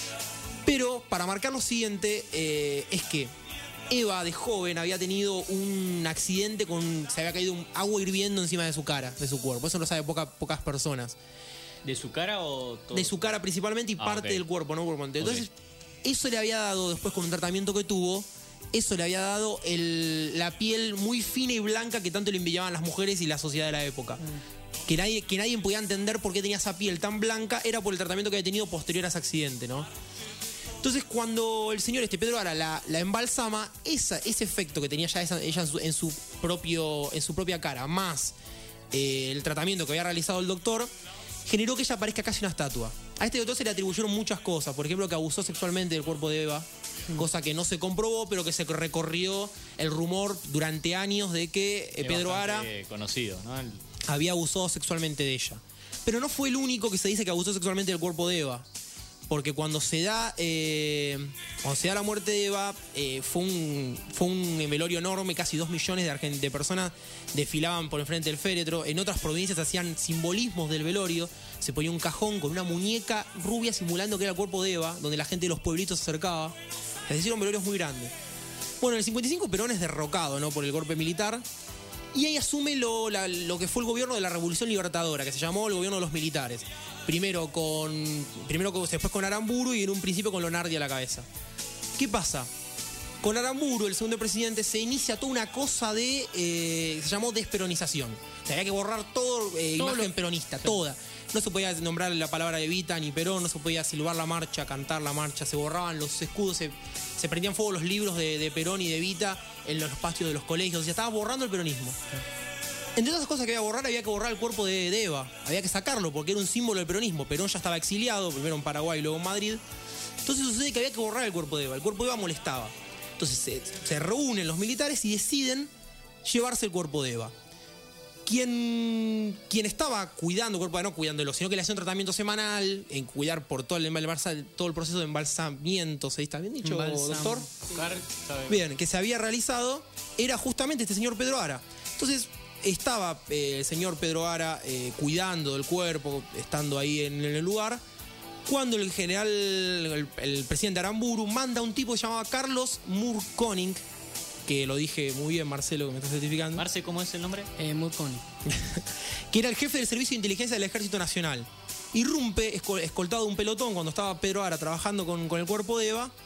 Pero para marcar lo siguiente, eh, es que Eva de joven había tenido un accidente con. Se había caído un agua hirviendo encima de su cara, de su cuerpo. Eso lo sabe poca- pocas personas. ¿De su cara o todo? De su cara principalmente y Ah, parte ok. del cuerpo, ¿no? Cuerpo entero. Entonces, eso le había dado, después con un tratamiento que tuvo, eso le había dado el- la piel muy fina y blanca que tanto le envidiaban las mujeres y la sociedad de la época. Que nadie, que nadie podía entender por qué tenía esa piel tan blanca, era por el tratamiento que había tenido posterior a ese accidente, ¿no? Entonces, cuando el señor este Pedro Ara la, la embalsama, esa, ese efecto que tenía ya esa- ella en su, en su propio, en su propia cara, más eh, el tratamiento que había realizado el doctor, generó que ella parezca casi una estatua. A este doctor se le atribuyeron muchas cosas, por ejemplo, que abusó sexualmente del cuerpo de Eva, cosa que no se comprobó, pero que se recorrió el rumor durante años de que eh, Es Pedro Ara bastante conocido, ¿no? El- había abusado sexualmente de ella. Pero no fue el único que se dice que abusó sexualmente del cuerpo de Eva. Porque cuando se da eh, cuando se da la muerte de Eva, eh, fue, un, fue un velorio enorme, casi dos millones de, argent- de personas desfilaban por enfrente del féretro. En otras provincias hacían simbolismos del velorio. Se ponía un cajón con una muñeca rubia simulando que era el cuerpo de Eva, donde la gente de los pueblitos se acercaba. Les hicieron velorios muy grandes. Bueno, en el cincuenta y cinco Perón es derrocado, ¿no?, por el golpe militar. Y ahí asume lo, la- lo que fue el gobierno de la Revolución Libertadora, que se llamó el gobierno de los militares. Primero con. Primero con, después con Aramburu y en un principio con Lonardi a la cabeza. ¿Qué pasa? Con Aramburu, el segundo presidente, se inicia toda una cosa de. eh, se llamó desperonización. O sea, había que borrar todo, eh, Todo imagen lo- peronista, toda. No se podía nombrar la palabra Evita ni Perón, no se podía silbar la marcha, cantar la marcha, se borraban los escudos, se, se prendían fuego los libros de, de Perón y de Evita en los patios de los colegios. O sea, estaba borrando el peronismo. Entre otras cosas que había que borrar, había que borrar el cuerpo de, de Eva. Había que sacarlo porque era un símbolo del peronismo. Perón ya estaba exiliado, primero en Paraguay y luego en Madrid. Entonces sucede que había que borrar el cuerpo de Eva. El cuerpo de Eva molestaba. Entonces se, se reúnen los militares y deciden llevarse el cuerpo de Eva. Quien, quien estaba cuidando el cuerpo de Eva, no cuidándolo, sino que le hacía un tratamiento semanal, en cuidar por todo el, embalsa- todo el proceso de embalsamiento, ¿se está bien dicho, Embalsam- doctor? Oscar, ¿sabe? Bien, que se había realizado, era justamente este señor Pedro Ara. Entonces, estaba eh, el señor Pedro Ara eh, cuidando del cuerpo, estando ahí en, en el lugar, cuando el general, el, el presidente Aramburu, manda a un tipo que se llamaba Carlos Murkoning, que lo dije muy bien, Marcelo, que me está certificando. Marce, ¿cómo es el nombre? Eh, Murkoning. Que era el jefe del Servicio de Inteligencia del Ejército Nacional. Irrumpe escoltado de un pelotón cuando estaba Pedro Ara trabajando con, con el cuerpo de Eva.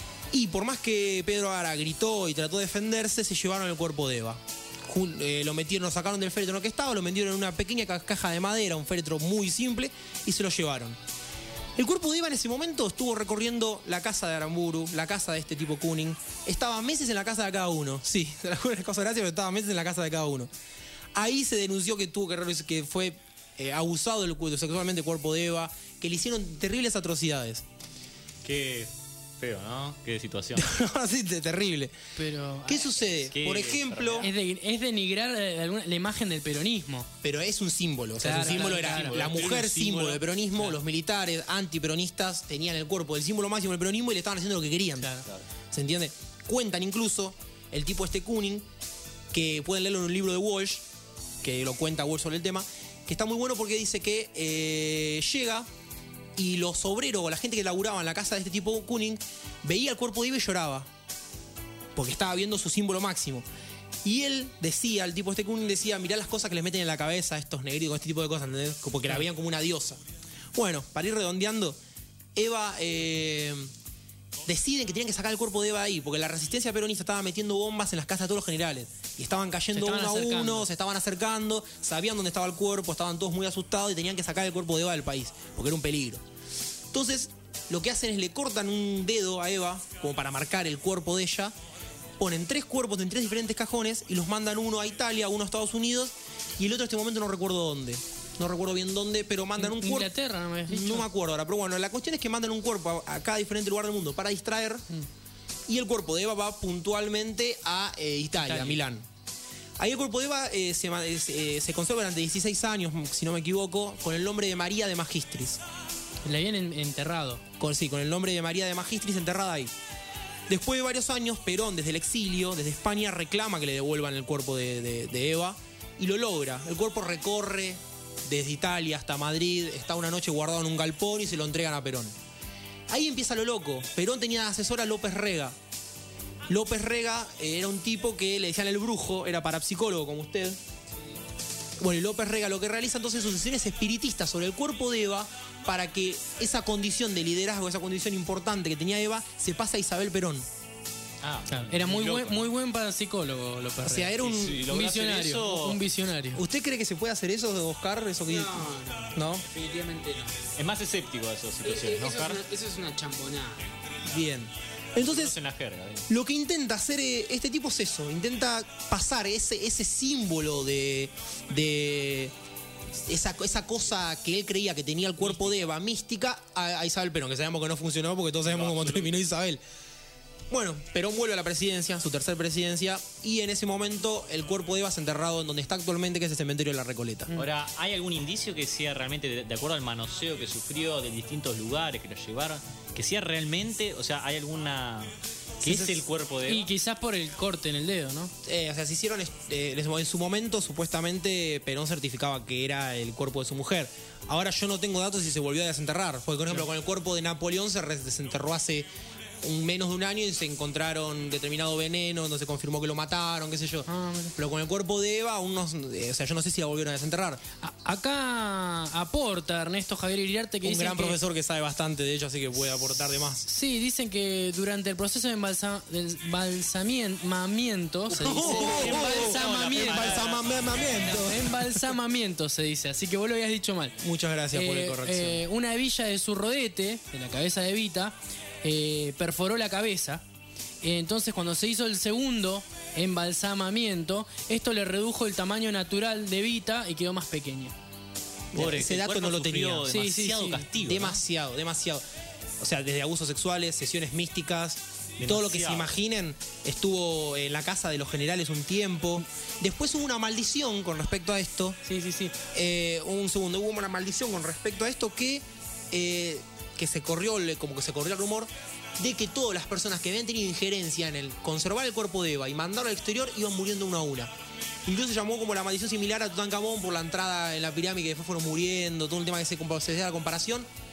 Y por más que Pedro Ara gritó y trató de defenderse, se llevaron el cuerpo de Eva. Jun, eh, lo metieron, lo sacaron del féretro en el que estaba, lo metieron en una pequeña caja de madera, un féretro muy simple, y se lo llevaron. El cuerpo de Eva en ese momento estuvo recorriendo la casa de Aramburu, la casa de este tipo Kuning. Estaba meses en la casa de cada uno. Sí, se la juro, es cosa gracia, pero estaba meses en la casa de cada uno. Ahí se denunció que tuvo que, que fue eh, abusado del, sexualmente el cuerpo de Eva, que le hicieron terribles atrocidades. Qué feo, ¿no? Qué situación. Así, terrible. Pero, ¿qué sucede? Qué Por ejemplo... Es, de, es denigrar eh, alguna, la imagen del peronismo. Pero es un símbolo. O sea, Claro, es un símbolo claro, era claro. la mujer Era un símbolo símbolo. del peronismo, Claro. los militares antiperonistas tenían el cuerpo del símbolo máximo del peronismo y le estaban haciendo lo que querían. ¿Se entiende? Cuentan incluso el tipo este Kuning, que pueden leerlo en un libro de Walsh, que lo cuenta Walsh sobre el tema, que está muy bueno porque dice que eh, llega y los obreros o la gente que laburaba en la casa de este tipo Kuning veía el cuerpo de Eva y lloraba porque estaba viendo su símbolo máximo. Y él decía, el tipo este Kuning decía, mirá las cosas que les meten en la cabeza a estos negritos, este tipo de cosas, ¿entendés? Porque la veían como una diosa. Bueno, para ir redondeando, Eva eh, deciden que tenían que sacar el cuerpo de Eva ahí, porque la resistencia peronista estaba metiendo bombas en las casas de todos los generales. Y estaban cayendo Se uno estaban a acercando. uno, se estaban acercando, sabían dónde estaba el cuerpo, estaban todos muy asustados y tenían que sacar el cuerpo de Eva del país, porque era un peligro. Entonces, lo que hacen es le cortan un dedo a Eva, como para marcar el cuerpo de ella, ponen tres cuerpos en tres diferentes cajones y los mandan uno a Italia, uno a Estados Unidos y el otro en este momento no recuerdo dónde. No recuerdo bien dónde, pero mandan un cuerpo. Inglaterra, no me habías dicho. No me acuerdo ahora, pero bueno, la cuestión es que mandan un cuerpo a, a cada diferente lugar del mundo para distraer y el cuerpo de Eva va puntualmente a eh, Italia, Italia. a Milán. Ahí el cuerpo de Eva eh, se, ma- eh, se- eh, se conserva durante dieciséis años, si no me equivoco, con el nombre de María de Magistris. La habían en- enterrado. Con, sí, con el nombre de María de Magistris enterrada ahí. Después de varios años, Perón, desde el exilio, desde España, reclama que le devuelvan el cuerpo de, de- de Eva y lo logra. El cuerpo recorre desde Italia hasta Madrid, está una noche guardado en un galpón y se lo entregan a Perón. Ahí empieza lo loco. Perón tenía de asesor a López Rega. López Rega eh, era un tipo que le decían el brujo, era parapsicólogo como usted. Bueno, y López Rega lo que realiza entonces son sesiones espiritistas sobre el cuerpo de Eva para que esa condición de liderazgo, esa condición importante que tenía Eva, se pase a Isabel Perón. Ah, Claro, era muy loco, buen, ¿no? muy buen parapsicólogo, López O sea, era un, Y si un logra hacer visionario. eso- Un visionario. ¿Usted cree que se puede hacer eso, Oscar? Eso que... No, ¿No? definitivamente no. Es más escéptico a esas situaciones, ¿no, eso, es Oscar? una, eso es una champonada. Bien. Entonces, Conocen la jerga, ¿eh? lo que intenta hacer eh, este tipo es eso, intenta pasar ese, ese símbolo de, de esa, esa cosa que él creía que tenía el cuerpo de Eva, mística, a, a Isabel Perón, que sabemos que no funcionó porque todos sabemos cómo terminó Isabel. Bueno, Perón vuelve a la presidencia, su tercer presidencia, y en ese momento el cuerpo de Eva es enterrado en donde está actualmente, que es el cementerio de la Recoleta. Ahora, ¿hay algún indicio que sea realmente, de, de acuerdo al manoseo que sufrió de distintos lugares que lo llevaron, que sea realmente, o sea, hay alguna... ¿Qué es el cuerpo de Eva? Y quizás por el corte en el dedo, ¿no? Eh, o sea, se hicieron, eh, en su momento, supuestamente, Perón certificaba que era el cuerpo de su mujer. Ahora yo no tengo datos si se volvió a desenterrar. Porque, por ejemplo, con el cuerpo de Napoleón se re- desenterró hace un, menos de un año y se encontraron determinado veneno, donde se confirmó que lo mataron, qué sé yo. Pero con el cuerpo de Eva, aún no, eh, o sea, yo no sé si la volvieron a desenterrar. Acá aporta Ernesto Javier Iriarte que Un dicen gran que- profesor que sabe bastante de ello, así que puede aportar de más. Sí, dicen que durante el proceso de embalsa- de embalsamiento, se dice. Oh, embalsamamiento. Embalsamamiento. Embalsamamiento se dice, así que vos lo habías dicho mal. Muchas gracias por Eh, la corrección. eh, una hebilla de su rodete, de la cabeza de Evita, eh, perforó la cabeza. Eh, Entonces, cuando se hizo el segundo embalsamamiento, esto le redujo el tamaño natural de Evita y quedó más pequeño. Pobre, ese dato no lo tenía. Sí, sí, sí. Demasiado, demasiado. O sea, desde abusos sexuales, sesiones místicas, todo lo que se Demasiado. imaginen, estuvo en la casa de los generales un tiempo. Después hubo una maldición con respecto a esto. Sí, sí, sí. Eh, un segundo, hubo una maldición con respecto a esto que, eh, que se corrió, le- como que se corrió el rumor de que todas las personas que habían tenido injerencia en el conservar el cuerpo de Eva y mandarlo al exterior iban muriendo una a una. Incluso se llamó como la maldición similar a Tutankamón por la entrada en la pirámide, que después fueron muriendo, todo un tema que se, se da la comparación.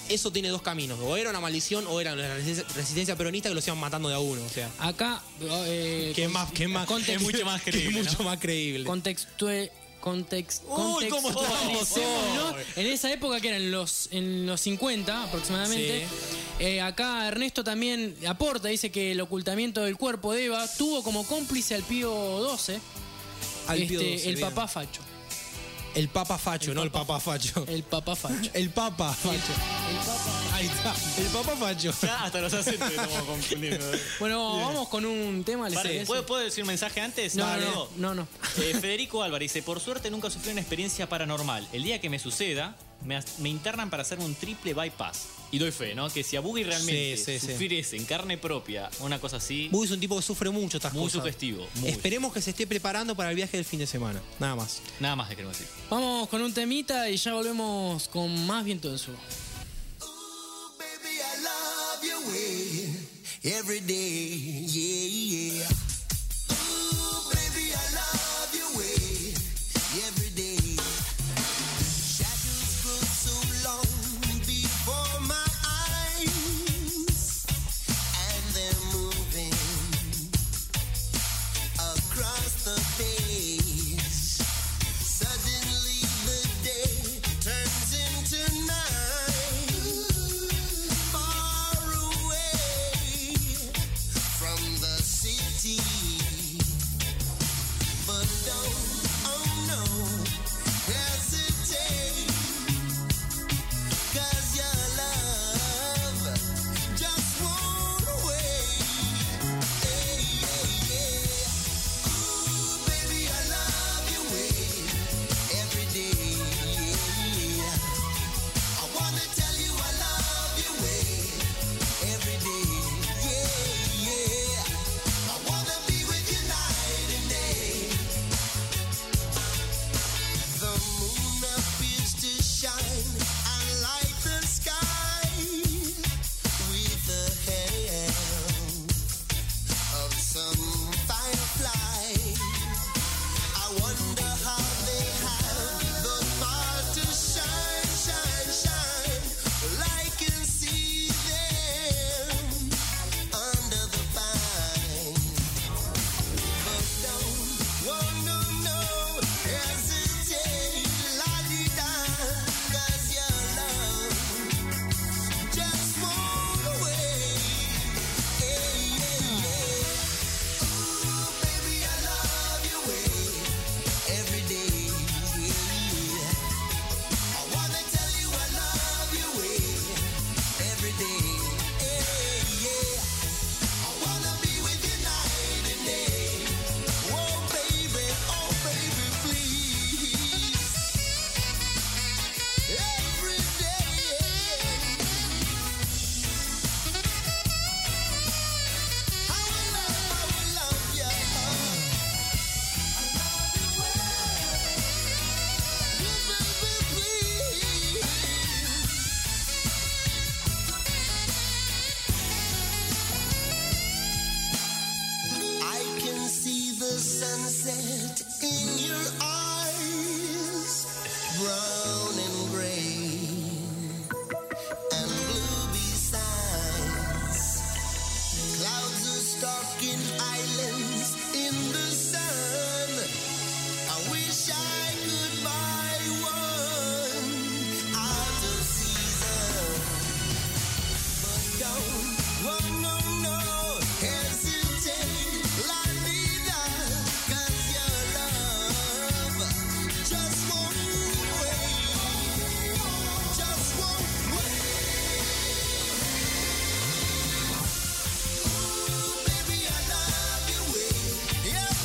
eso tiene dos caminos. O era una maldición o era la resistencia, resistencia peronista que los iban matando de a uno. O sea, Acá. Eh, que es más, que es más, context- es mucho más creíble. Mucho más creíble. Contextue. Context, Uy, ¿cómo estamos hoy? En esa época que eran los en los cincuenta aproximadamente. Sí. Eh, acá Ernesto también aporta, dice que el ocultamiento del cuerpo de Eva tuvo como cómplice al Pío doce, Al este, Pío doce, el bien. papá facho. El Papa Facho, El no Papa- el Papa Facho. El papá facho. El Papa Facho. Ahí está. El Papa Facho. Ya hasta los acentos estamos confundiendo. Bueno, vamos con un tema. ¿les Pare, parece? ¿puedo, ¿Puedo decir un mensaje antes? No, Vale. no, no, no. Eh, Federico Álvarez dice, por suerte nunca sufrí una experiencia paranormal. El día que me suceda, me, as- me internan para hacerme un triple bypass. Y doy fe, ¿no? Que si a Buggy realmente Sí, sí, sí. sufriese en carne propia una cosa así, Buggy es un tipo que sufre mucho estas muy cosas. sugestivo. Muy. Esperemos que se esté preparando para el viaje del fin de semana. Nada más. Nada más que queremos decir. Vamos con un temita y ya volvemos con más Viento del Sur. Every day, yeah, yeah. Ooh, baby, I love your way. Every day. Shadows grow so long before my eyes, and they're moving across the face. Suddenly the day turns into night. Far away from the city, but don't, oh no, hesitate, 'cause your love just won't wait. Hey, yeah, yeah. Ooh, baby, I love your way every day. Yeah. I wanna tell you I love your way every day. Yeah, yeah. I wanna be with you night and day. The moon appears to shine and light the sky with the help of some firefly. I wonder how they have the power to shine, shine, shine. Well, I can see them under the pine. But don't, oh no, no, hesitate, la-di-da, 'cause your love just won't wait. Hey, yeah, yeah. Ooh, baby, I love your way every day. Yeah. I wanna tell you I love your way every day. Hey, yeah. I wanna be with you night and day. Oh baby, oh baby, please. Every day. I will love, I will love you. I love you well. Baby, please. I can see the sunset in your eyes, brown and gray and blue besides. Clouds are stalking islands in the sun. I wish I could buy one out of season. But don't, oh no, no, hesitate, la-di-da, 'cause your love just won't wait, just won't wait. Ooh, baby, I love your way every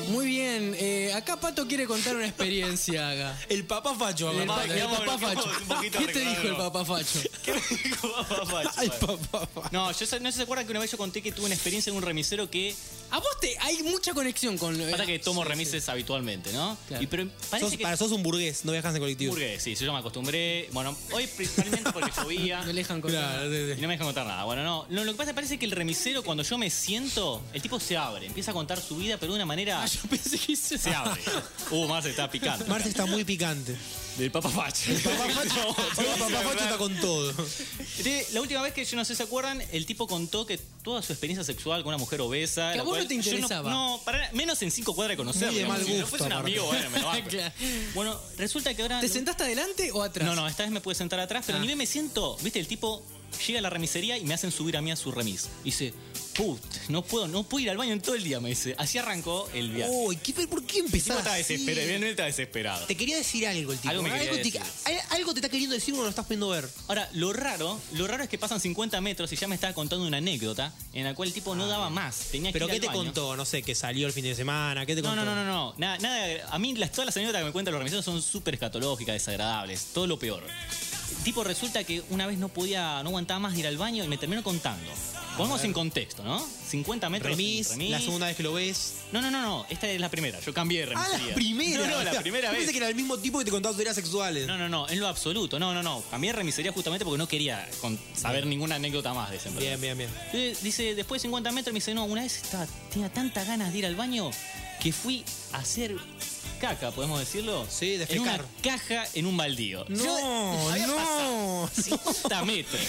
Muy bien, eh, acá Pato quiere contar una experiencia acá. El papá facho. El, papá, pa- el papá facho. ¿Qué te dijo el papá facho? ¿Qué me dijo papá facho? Ay, papá facho. No, yo sé- no sé si se acuerdan que una vez yo conté que tuve una experiencia en un remisero que... A vos te hay mucha conexión con... Pasa que tomo Sí, remises habitualmente, ¿no? Claro. Y pero parece Sos, que... para sos un burgués, no viajas en colectivo. Burgués, sí, yo me acostumbré. Bueno, hoy principalmente porque llovía. No le dejan contar. Claro, sí, sí. Y no me dejan contar nada. Bueno, no. Lo, lo que pasa parece que el remisero, cuando yo me siento, el tipo se abre, empieza a contar su vida, pero de una manera. Ah, yo pensé que se, Se abre. Uh, más está picante. Marce está muy picante. Del papá facho. El papá facho, No, el papá facho está con todo. Entonces, la última vez que yo no sé si se acuerdan, el tipo contó que toda su experiencia sexual con una mujer obesa. Que a la vos cual no te yo interesaba. No, no, para, menos en cinco cuadras de conocerlo. Muy de mal Si no gusto, fuese un aparte. amigo, bueno, me lo banco. Claro. Bueno, resulta que ahora. ¿Te sentaste adelante o atrás? No, no, esta vez me pude sentar atrás, pero Ah. ni bien me siento, viste, el tipo llega a la remisería y me hacen subir a mí a su remis. Y dice, put, no puedo, no puedo ir al baño en todo el día, me dice. Así arrancó el viaje. Uy, ¿qué- ¿por qué el tipo empezás estaba así? desesperado, él estaba desesperado. Te quería decir algo el tipo. Algo me quería te, decir. hay- algo te está queriendo decir o no lo estás pudiendo ver. Ahora, lo raro, lo raro es que pasan cincuenta metros y ya me estaba contando una anécdota en la cual el tipo no daba más. Tenía que ¿Pero ir qué al te baño. contó? No sé, que salió el fin de semana, ¿qué te No, contó? no, no, no, no. Nada, nada. A mí las, todas las anécdotas que me cuentan los remiseros son súper escatológicas, desagradables, todo lo peor. Tipo, resulta que una vez no podía, no aguantaba más de ir al baño y me terminó contando. Pongamos en contexto, ¿no? cincuenta metros. Remis, remis. la segunda vez que lo ves. No, no, no, no. Esta es la primera. Yo cambié de Ah, remisería. la primera. No, no, O la sea, primera yo vez. Pensé que era el mismo tipo que te contaba teorías sexuales. No, no, no, en lo absoluto. No, no, no. Cambié de remisería justamente porque no quería con- saber ninguna anécdota más de ese Bien, bien, bien. Entonces, dice, después de cincuenta metros me dice, no, una vez estaba, tenía tantas ganas de ir al baño que fui a hacer caca, podemos decirlo. Sí, En defecar. una caja en un baldío. No, Yo había no. pasado cincuenta metros.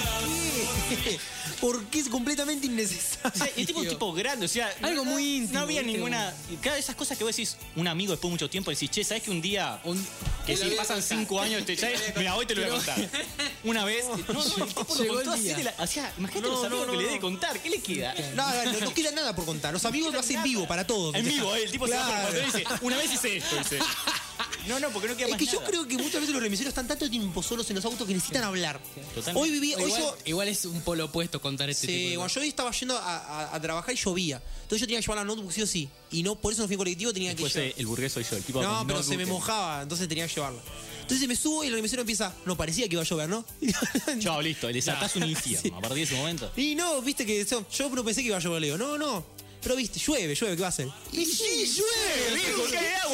¿Por qué? Porque es completamente innecesario. O sea, el tipo es un tipo grande, o sea, Algo no- muy íntimo, No había ¿viste? ninguna. Cada esas cosas que vos decís, un amigo después de mucho tiempo, decís, che, ¿sabés que un día. Un- que Te lo si voy a pasan contar. cinco años, te, ya, mira, hoy te lo voy a contar. Una vez. No, no, el tipo lo Llegó contó el así día. de la. O sea, imagínate No, los amigos no, que no, le debe no. contar. ¿Qué le queda? No, no, no queda nada por contar. Los amigos lo hacen vivo para todos. En vivo, eh, el tipo se va Claro. por el paseo y dice, una vez hice esto, dice. No, no, porque no queda Es más que yo nada. creo que muchas veces los remiseros están tanto tiempo solos en los autos que necesitan hablar. Totalmente. Hoy viví, hoy igual, yo. igual es un polo opuesto contar este tipo Sí, de bueno, cosas. yo hoy estaba yendo a, a- a trabajar y llovía. Entonces yo tenía que llevar la notebook sí o sí. Y no, por eso no fui en colectivo, tenía Después que eh, llevar. el burgués soy yo, el tipo No, con pero se me notebook. mojaba, entonces tenía que llevarla. Entonces me subo y el remisero empieza, no, parecía que iba a llover, ¿no? Chao, listo, le desatás un infierno a partir de ese momento. Y no, viste que yo, yo no pensé que iba a llover, le digo, no, no. Pero viste, llueve, llueve, ¿qué va a hacer? Y sí, llueve, viejo, ¿qué hago?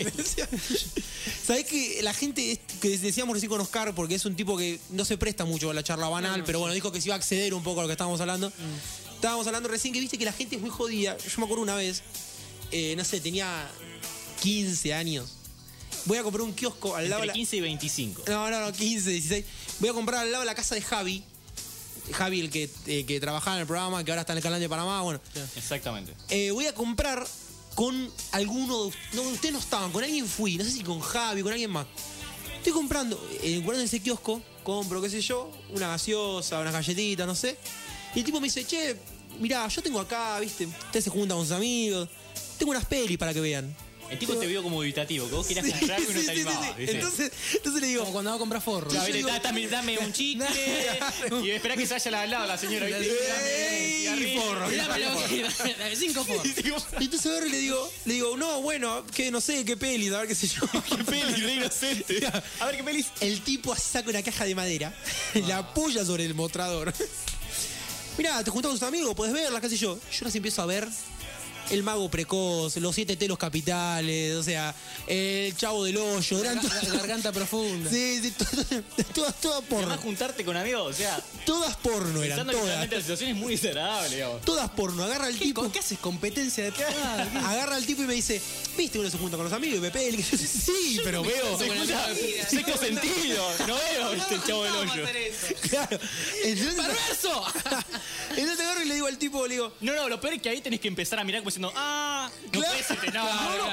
Sabés que la gente es- que decíamos recién con Oscar, porque es un tipo que no se presta mucho a la charla banal, pero bueno, dijo que se iba a acceder un poco a lo que estábamos hablando. Estábamos hablando recién que viste que la gente es muy jodida. Yo me acuerdo una vez, eh, no sé, tenía quince años. Voy a comprar un kiosco al lado de Entre la... quince y veinticinco. No, no, no, quince, dieciséis. Voy a comprar al lado de la casa de Javi. Javi, el que, eh, que trabajaba en el programa, que ahora está en el canal de Panamá. Bueno, Exactamente. eh, voy a comprar con alguno de no, ustedes no estaban, con alguien fui, no sé si con Javi, con alguien más. Estoy comprando, eh, comprando en ese kiosco, compro, qué sé yo, una gaseosa, unas galletitas, no sé. Y el tipo me dice, che, mirá, yo tengo acá, viste, ustedes se juntan con sus amigos, tengo unas pelis para que vean. El tipo te vio como dubitativo, que vos querías comprar y no sí, te sí, animabas. sí. ¿viste? Entonces, entonces le digo, Como cuando va a comprar forro. Claro, yo viste, digo- dame, dame un chicle y espera que se vaya al lado la señora. ¿viste? ¡Ey, Dame, forro! dame, Dame dame, lo que- dame cinco forros. Y entonces agarro y le digo, le digo, no, bueno, que no sé, qué pelis, a ver qué sé yo. qué peli, re inocente. A ver qué pelis. El tipo así saca una caja de madera, la apoya sobre el mostrador. Mirá, te juntás con tus amigos, puedes verlas, qué sé yo. Yo las empiezo a ver. El Mago Precoz, Los Siete Telos Capitales, o sea, El Chavo del Hoyo, eran Gar- todas- Garganta profunda. Sí, sí, todas, todas, todas Además, porno. juntarte con amigos, o sea, Todas porno eran, pensando que todas. realmente la situación es muy desagradable, digamos. Todas porno. Agarra al ¿Qué, tipo. ¿Qué haces? ¿Competencia de pegada? ¿Qué? Agarra al tipo y me dice, ¿viste uno se junta con los amigos y ve peli? Sí, pero veo. Se escucha sexto sentido. No veo, viste, el chavo del hoyo. Claro. Entonces, ¡Perverso! entonces agarro y le digo al tipo, le digo, No, no, lo peor es que ahí tenés que empezar a mirar como diciendo, ah, no Claro. puede ser, no, no, no, ah,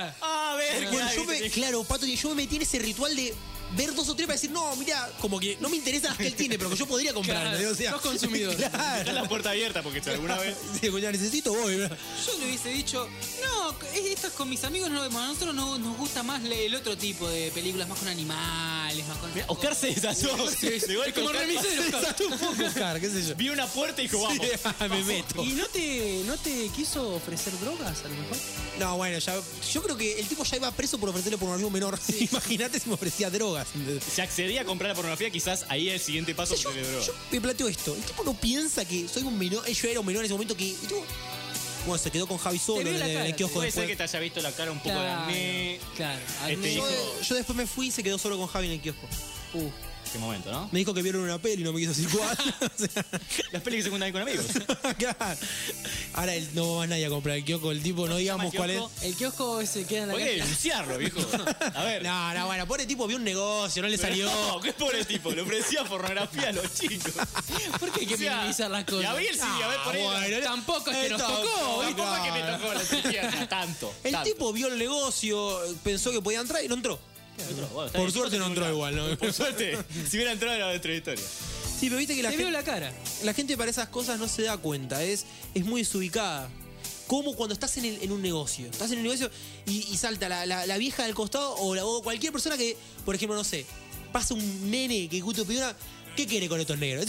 a ver. Bueno, yo me, claro, Pato, yo me metí en ese ritual de ver dos o tres para decir, no, mira, como que no me interesan las que él tiene, pero que yo podría comprar. Claro, o sea, sos consumidor. Claro. Deja la puerta abierta porque si alguna vez. Sí, ya necesito, voy. ¿verdad? Yo le hubiese dicho, no, esto es con mis amigos, no lo vemos. A nosotros no, nos gusta más el otro tipo de películas, más con animales, más con. Mira, Oscar se desató. Sí, sí. De golpe, Es como Oscar remisero, Se desató un poco, Oscar, qué sé yo. Vi una puerta y dijo, vamos. Sí, me vamos. meto. ¿Y no te, no te quiso ofrecer drogas a lo mejor? No, bueno, ya, yo creo que el tipo ya iba preso por ofrecerle pornografía a un menor. Imagínate si me ofrecía drogas. Si accedía a comprar la pornografía, quizás ahí el siguiente paso yo, se le droga. yo me planteo esto. El tipo no piensa que soy un menor. Yo era un menor en ese momento que. el tipo, bueno, se quedó con Javi solo en el, en el kiosco Puede después. ser que te haya visto la cara un poco de Claro, acné. claro, Este acné. hijo. Yo, yo después me fui y se quedó solo con Javi en el kiosco. Uh. Qué momento, ¿no? Me dijo que vieron una peli y no me quiso decir cuál. O sea, Las pelis que se cuentan ahí con amigos. claro. Ahora él, no va nadie a comprar el kiosco. El tipo, no digamos cuál es. El kiosco ese queda en la Podés calle. denunciarlo, viejo. A ver. No, no, bueno, pobre tipo vio un negocio, no le salió. No, qué pobre tipo. Le ofrecía pornografía a los chicos. ¿Por qué hay que O sea, minimizar las cosas? Y a Gabriel sí, a ver, por ahí. Ah, bueno, Tampoco es que Eh, nos tampoco, tocó. Tampoco es que me claro. tocó la psiquiatra, tanto. El tanto. tipo vio el negocio, pensó que podía entrar y no entró. Entró, bueno, está Por bien, suerte tipo no se entró tuvo igual, ¿no? Por suerte, si hubiera entrado era otra historia. Sí, pero viste que la Te gente, veo la cara. la gente para esas cosas no se da cuenta, es, es muy desubicada. Como cuando estás en, el- en un negocio. Estás en un negocio y, y salta la, la- la vieja del costado o, la- o cualquier persona que, por ejemplo, no sé, pasa un nene que justo pidió una. ¿Qué quiere con estos negros?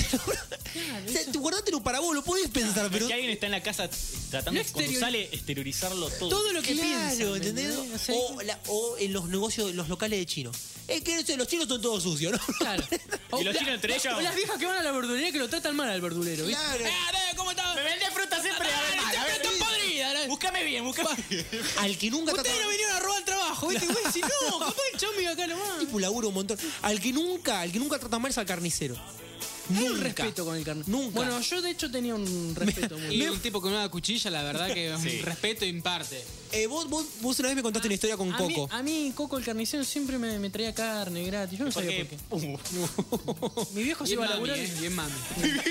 O sea, tú guardátelo para vos, lo podés pensar, pero. Es que alguien está en la casa tratando, No cuando exterior- sale, exteriorizarlo todo. Todo lo que Claro, piensa. ¿entendés? O sea, O, la- o en los negocios, en los locales de chinos. Es que no sé, los chinos son todos sucios, ¿no? Claro. Y los la- chinos entre ellos. o las viejas que van a la verdulería que lo tratan mal al verdulero, ¿viste? Claro. Eh, ¿cómo está? Me vende fruta siempre. A ver, a ver, Está podrida. la- búscame bien, búscame bien. Al que nunca Ustedes no vinieron a robar el trabajo, ¿viste? Güey, si no, capaz el chavo me iba acá nomás. tipo laburo un montón. Al que nunca, al que nunca trata mal es al carnicero. Hay un Nunca. respeto con el carne. Nunca. Bueno, yo de hecho tenía un respeto muy Y un tipo con una cuchilla, la verdad que Sí. un respeto imparte. Eh, vos, vos, vos una vez me contaste una historia con A Coco. mí, a mí, Coco el carnicero siempre me, me traía carne gratis. Yo no sabía por qué. Uh, Mi viejo se Bien iba a mami, laburar. eh, bien mami.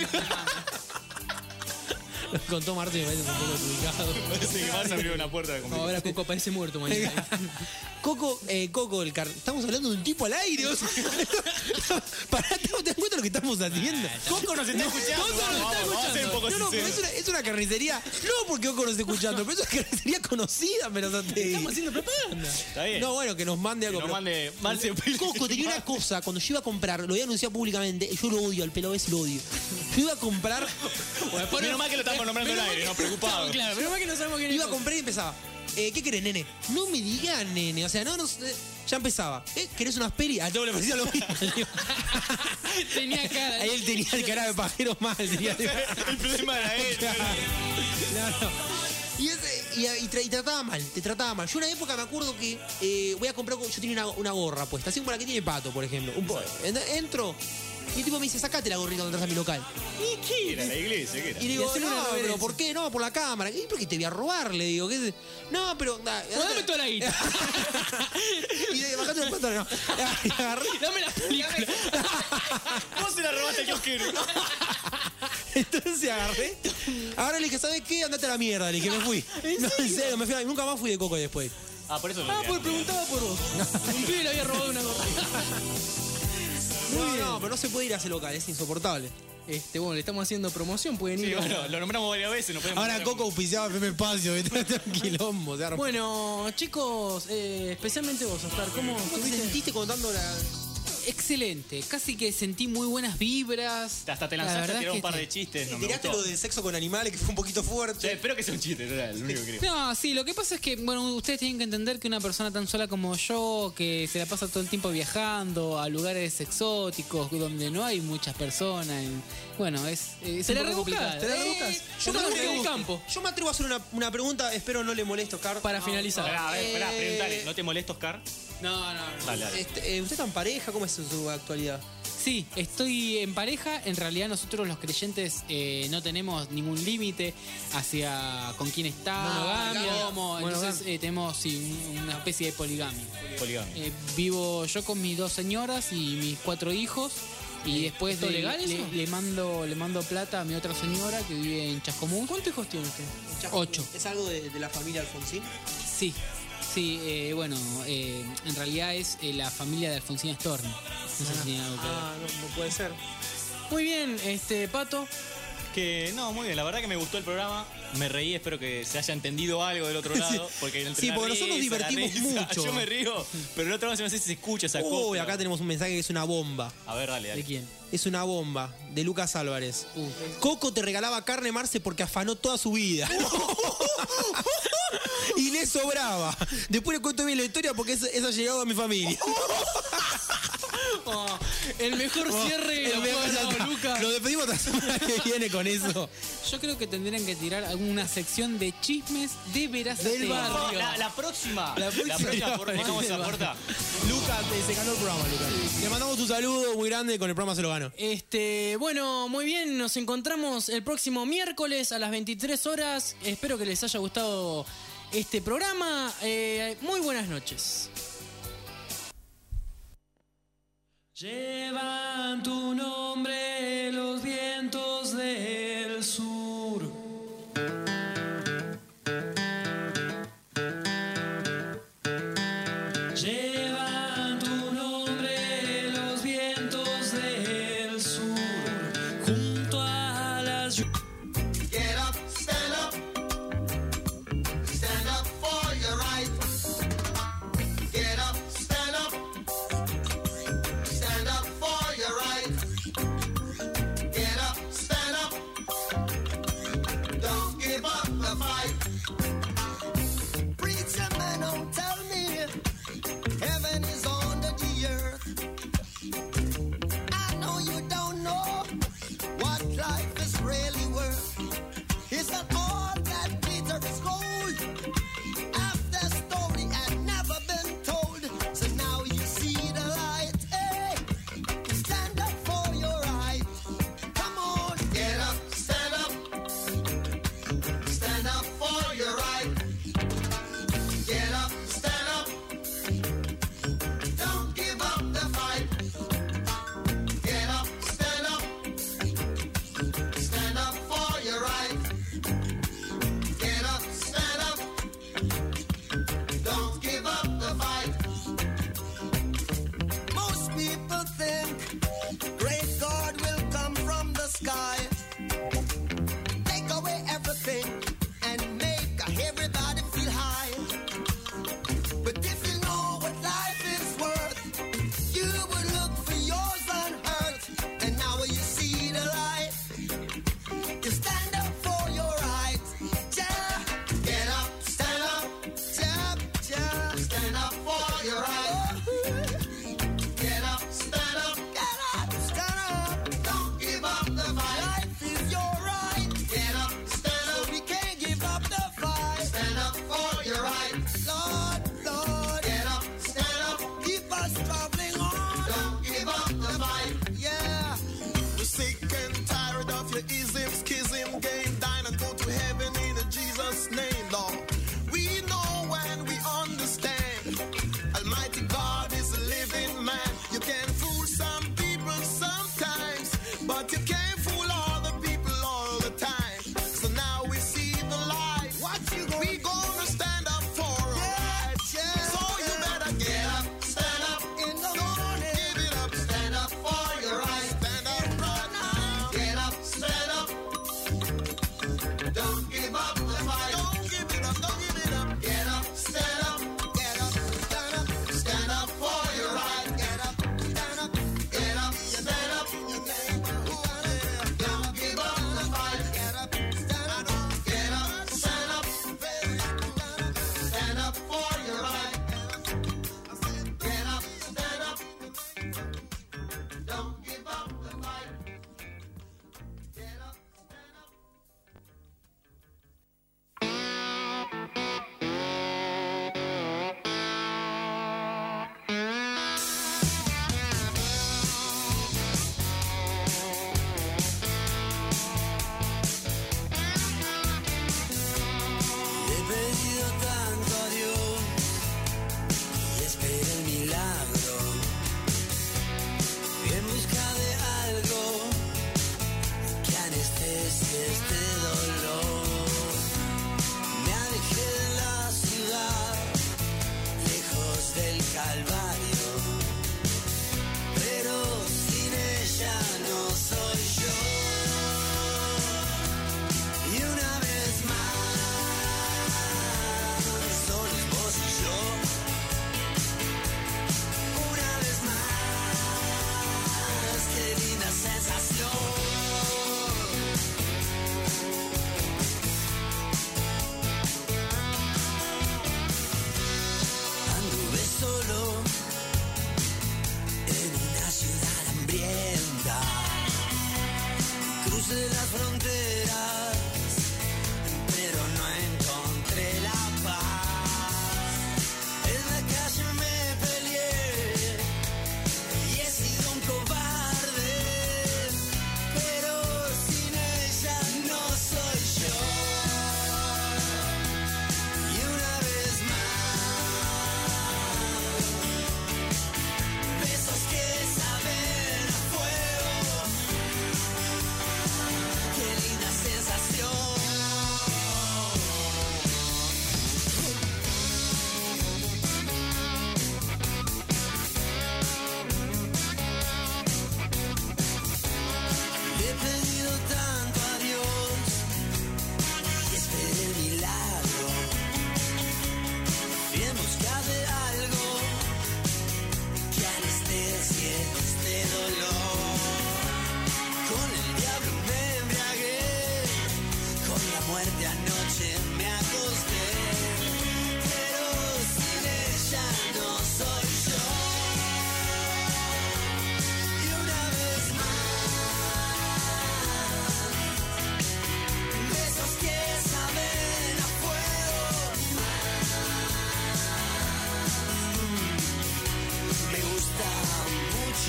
Lo contó Martín, me parece un poco desubicado. parece que vas a abrir una puerta de No, comida. ahora Coco aparece muerto mañana. Coco, eh, Coco el car... Estamos hablando de un tipo al aire. O sea, pará, ¿te das cuenta de lo que estamos haciendo? Coco nos está escuchando. Coco nos Vamos, está vamos, vamos a ser un poco No, no, pero es sinceros. una, es una carnicería. No porque Coco nos esté escuchando, pero es una carnicería conocida, me lo Estamos haciendo propaganda. Está bien. No, bueno, que nos mande algo. Que nos pero- mande Marce Pérez. Coco tenía una cosa, cuando yo iba a comprar, lo voy a anunciar públicamente, yo lo odio, al pelo ese lo odio. Yo iba a comprar, Menos mal que lo estamos nombrando al aire, no preocupado. Claro, pero más que no sabemos quién es. iba a comprar y empezaba. Eh, ¿Qué querés, nene? No me digas, nene. O sea, no, no sé. Ya empezaba. ¿Eh? ¿Querés unas pelis? A todo le parecía lo mismo. Tenía cara. Ahí él tenía el cara de pajero mal. Tenía El problema era él. Claro. Y, ese- y, y tra- y trataba mal, te trataba mal. Yo una época me acuerdo que eh, voy a comprar, yo tenía una, una gorra puesta, así como la que tiene Pato, por ejemplo. Un po- en- entro y el tipo me dice, sacate la gorrita cuando entras a mi local. ¿Y qué era? La iglesia, ¿qué era? Y le digo, hacen una no, pero reverencia. ¿por qué? No, por la cámara. ¿Y por qué te voy a robar? Le digo, ¿qué es? No, pero... da- Bueno, dame toda la guita. y de, bajate los pantalones. Y agarré. Dame la película. Vos se la robaste al kiosquero. Entonces agarré. Ahora le dije, ¿sabes qué? Andate a la mierda. Le dije, me fui. No, en serio, me fui. Nunca más fui de Coco después. Ah, por eso lo Ah, quería. pues preguntaba por vos. Un pibe le había robado una gorra. No, no, pero no se puede ir a ese local, es insoportable. Este, bueno, le estamos haciendo promoción, pueden ir. Sí, a- bueno, lo nombramos varias veces. No podemos Ahora hablar. Coco auspiciaba F M Espacio, ¿viste? un quilombo. Se arma. Bueno, chicos, eh, especialmente vos, Oscar, ¿cómo, ¿Cómo te estuviste? sentiste contando la...? Excelente, casi que sentí muy buenas vibras. Hasta te La lanzaste a verdad tirar que un par te- de chistes. No me Tiraste gustó. lo del sexo con animales, que fue un poquito fuerte. Sí, espero que sea un chiste, no era el único que quería. No, sí, lo que pasa es que, bueno, ustedes tienen que entender que una persona tan sola como yo, que se la pasa todo el tiempo viajando a lugares exóticos, donde no hay muchas personas, en- bueno, es, es ¿Te un la poco rebuscas? complicado. ¿Te la Eh, rebuscas? Yo me me rebusqué del campo. Yo me atrevo a hacer una, una pregunta, espero no le moleste, Oscar. Para finalizar. Esperá, a ver, esperá, Eh, preguntale. ¿No te molesta, Oscar? No, no, no. Dale, dale. Este, eh, ¿Usted está en pareja? ¿Cómo es su, su actualidad? Sí, estoy en pareja. En realidad nosotros los creyentes eh, no tenemos ningún límite hacia con quién está, Monogamia. cómo. Monogamia. Entonces eh, tenemos sí, un- una especie de poligamia. Poligamia. Eh, vivo yo con mis dos señoras y mis cuatro hijos. Y después ¿esto Eh, es de- legal le, eso? le mando le mando plata a mi otra señora que vive en Chascomún. ¿Cuántos hijos tiene usted? Ocho. ¿Es algo de, de la familia Alfonsín? Sí. Sí, eh, bueno, eh, en realidad es eh, la familia de Alfonsina Storni. No sé si tiene algo que ver. Ah, no, no puede ser. Muy bien, este Pato. Que no, muy bien, la verdad que me gustó el programa. Me reí, espero que se haya entendido algo del otro lado. Porque entre Sí, la porque nosotros risa, la divertimos risa, mucho. Yo me río, pero el otro lado no sé si se escucha esa Uy, cosa. acá tenemos un mensaje que es una bomba. A ver, dale, dale. ¿De quién? Es una bomba, de Lucas Álvarez. Uh. Coco te regalaba carne, Marce, porque afanó toda su vida. Y le sobraba. Después le cuento bien la historia porque eso, eso ha llegado a mi familia. Oh, el mejor cierre El lo mejor- puede dar Lucas. Lo despedimos la semana que viene con eso. Yo creo que tendrían que tirar alguna sección de chismes de Verazategui. Del barrio. La, la próxima. La próxima. próxima por- dejamos esa puerta. Lucas, eh, se ganó el programa, Lucas. Le mandamos un saludo muy grande, con el programa se lo ganó. Este, bueno, muy bien, nos encontramos el próximo miércoles a las veintitrés horas. Espero que les haya gustado este programa. Eh, muy buenas noches. Llevan tu nombre los vientos del sur. Llevan tu nombre los vientos del sur. Junto a las llu- Get up, stand up. Stand up for your right. Get up, stand up. Stand up for your right.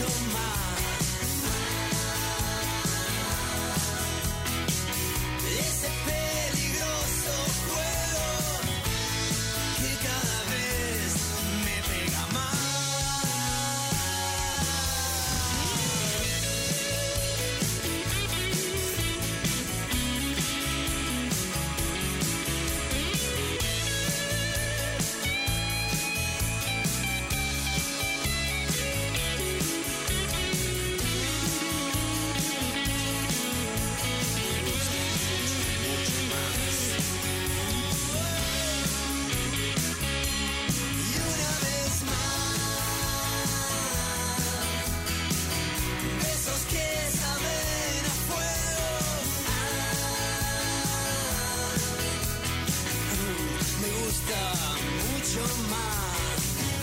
mucho más. Ese peligroso juego que cada vez me pega más. Mucho más.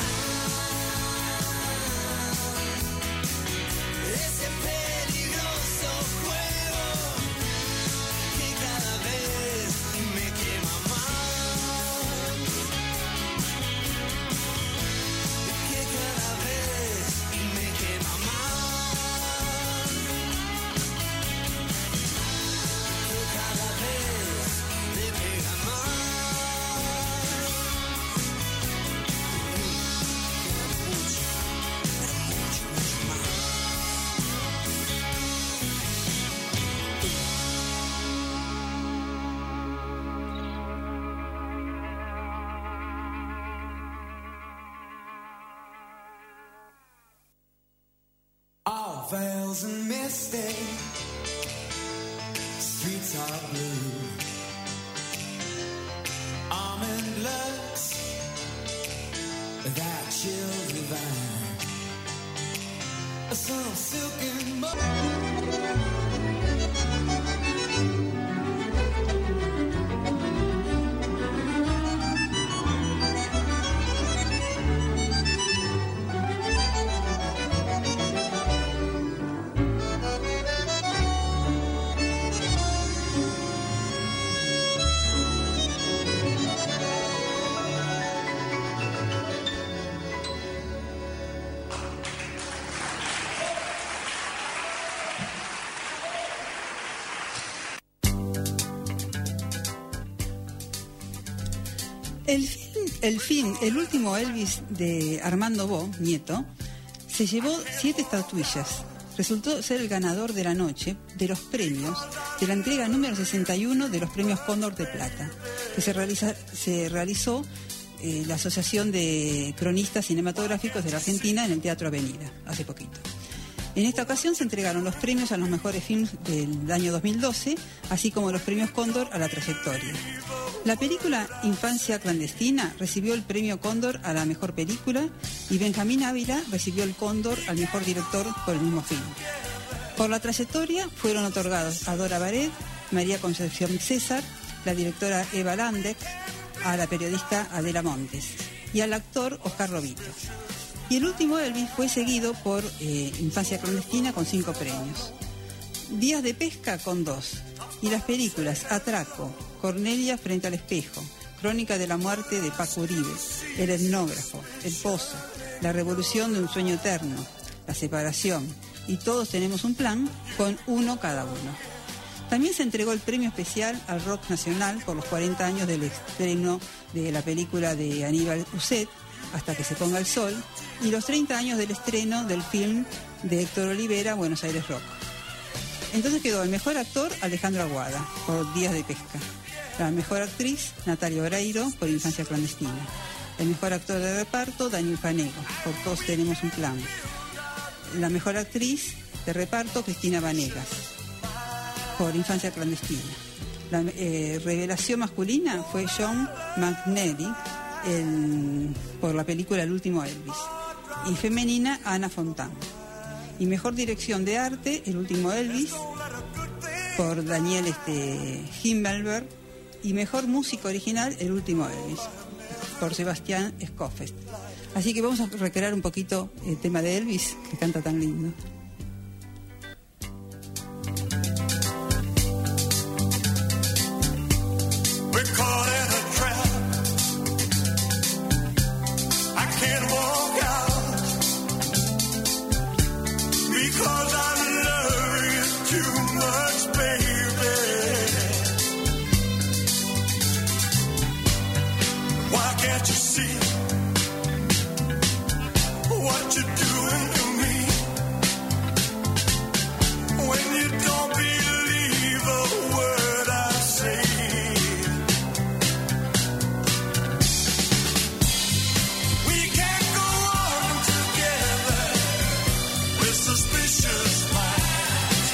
Ese peligroso juego que cada vez me quema más. Que cada vez me quema más. Que cada vez me pega más. All veils and misty, streets are blue. Almond looks, that chill divine. Some silken El film, el film El último Elvis de Armando Bo, nieto, se llevó siete estatuillas. Resultó ser el ganador de la noche de los premios de la entrega número sesenta y uno de los premios Cóndor de Plata, que se, realiza, se realizó eh, la Asociación de Cronistas Cinematográficos de la Argentina en el Teatro Avenida, hace poquito. En esta ocasión se entregaron los premios a los mejores films del año dos mil doce, así como los premios Cóndor a la trayectoria. La película Infancia Clandestina recibió el premio Cóndor a la mejor película y Benjamín Ávila recibió el Cóndor al mejor director por el mismo film. Por la trayectoria fueron otorgados a Dora Baret, María Concepción César, la directora Eva Landex, a la periodista Adela Montes y al actor Oscar Lobito. Y el último Elvis fue seguido por eh, Infancia Clandestina con cinco premios. Días de Pesca con dos. Y las películas Atraco, Cornelia frente al espejo, Crónica de la muerte de Paco Uribe, El etnógrafo, El pozo, La revolución de un sueño eterno, La separación y Todos tenemos un plan, con uno cada uno. También se entregó el premio especial al rock nacional por los cuarenta años del estreno de la película de Aníbal Ucet, Hasta que se ponga el sol, y los treinta años del estreno del film de Héctor Olivera, Buenos Aires Rock. Entonces quedó el mejor actor Alejandro Aguada, por Días de Pesca. La mejor actriz Natalia Oreiro, por Infancia Clandestina. El mejor actor de reparto Daniel Fanego, por Todos tenemos un plan. La mejor actriz de reparto Cristina Vanegas, por Infancia Clandestina. La eh, revelación masculina fue John McNally, el, por la película El último Elvis. Y femenina Ana Fontán. Y mejor dirección de arte, El último Elvis, por Daniel este, Himmelberg. Y mejor música original, El último Elvis, por Sebastián Scoffest. Así que vamos a recrear un poquito el tema de Elvis, que canta tan lindo. can't you see what you're doing to me? When you don't believe a word I say, we can't go on together with suspicious minds,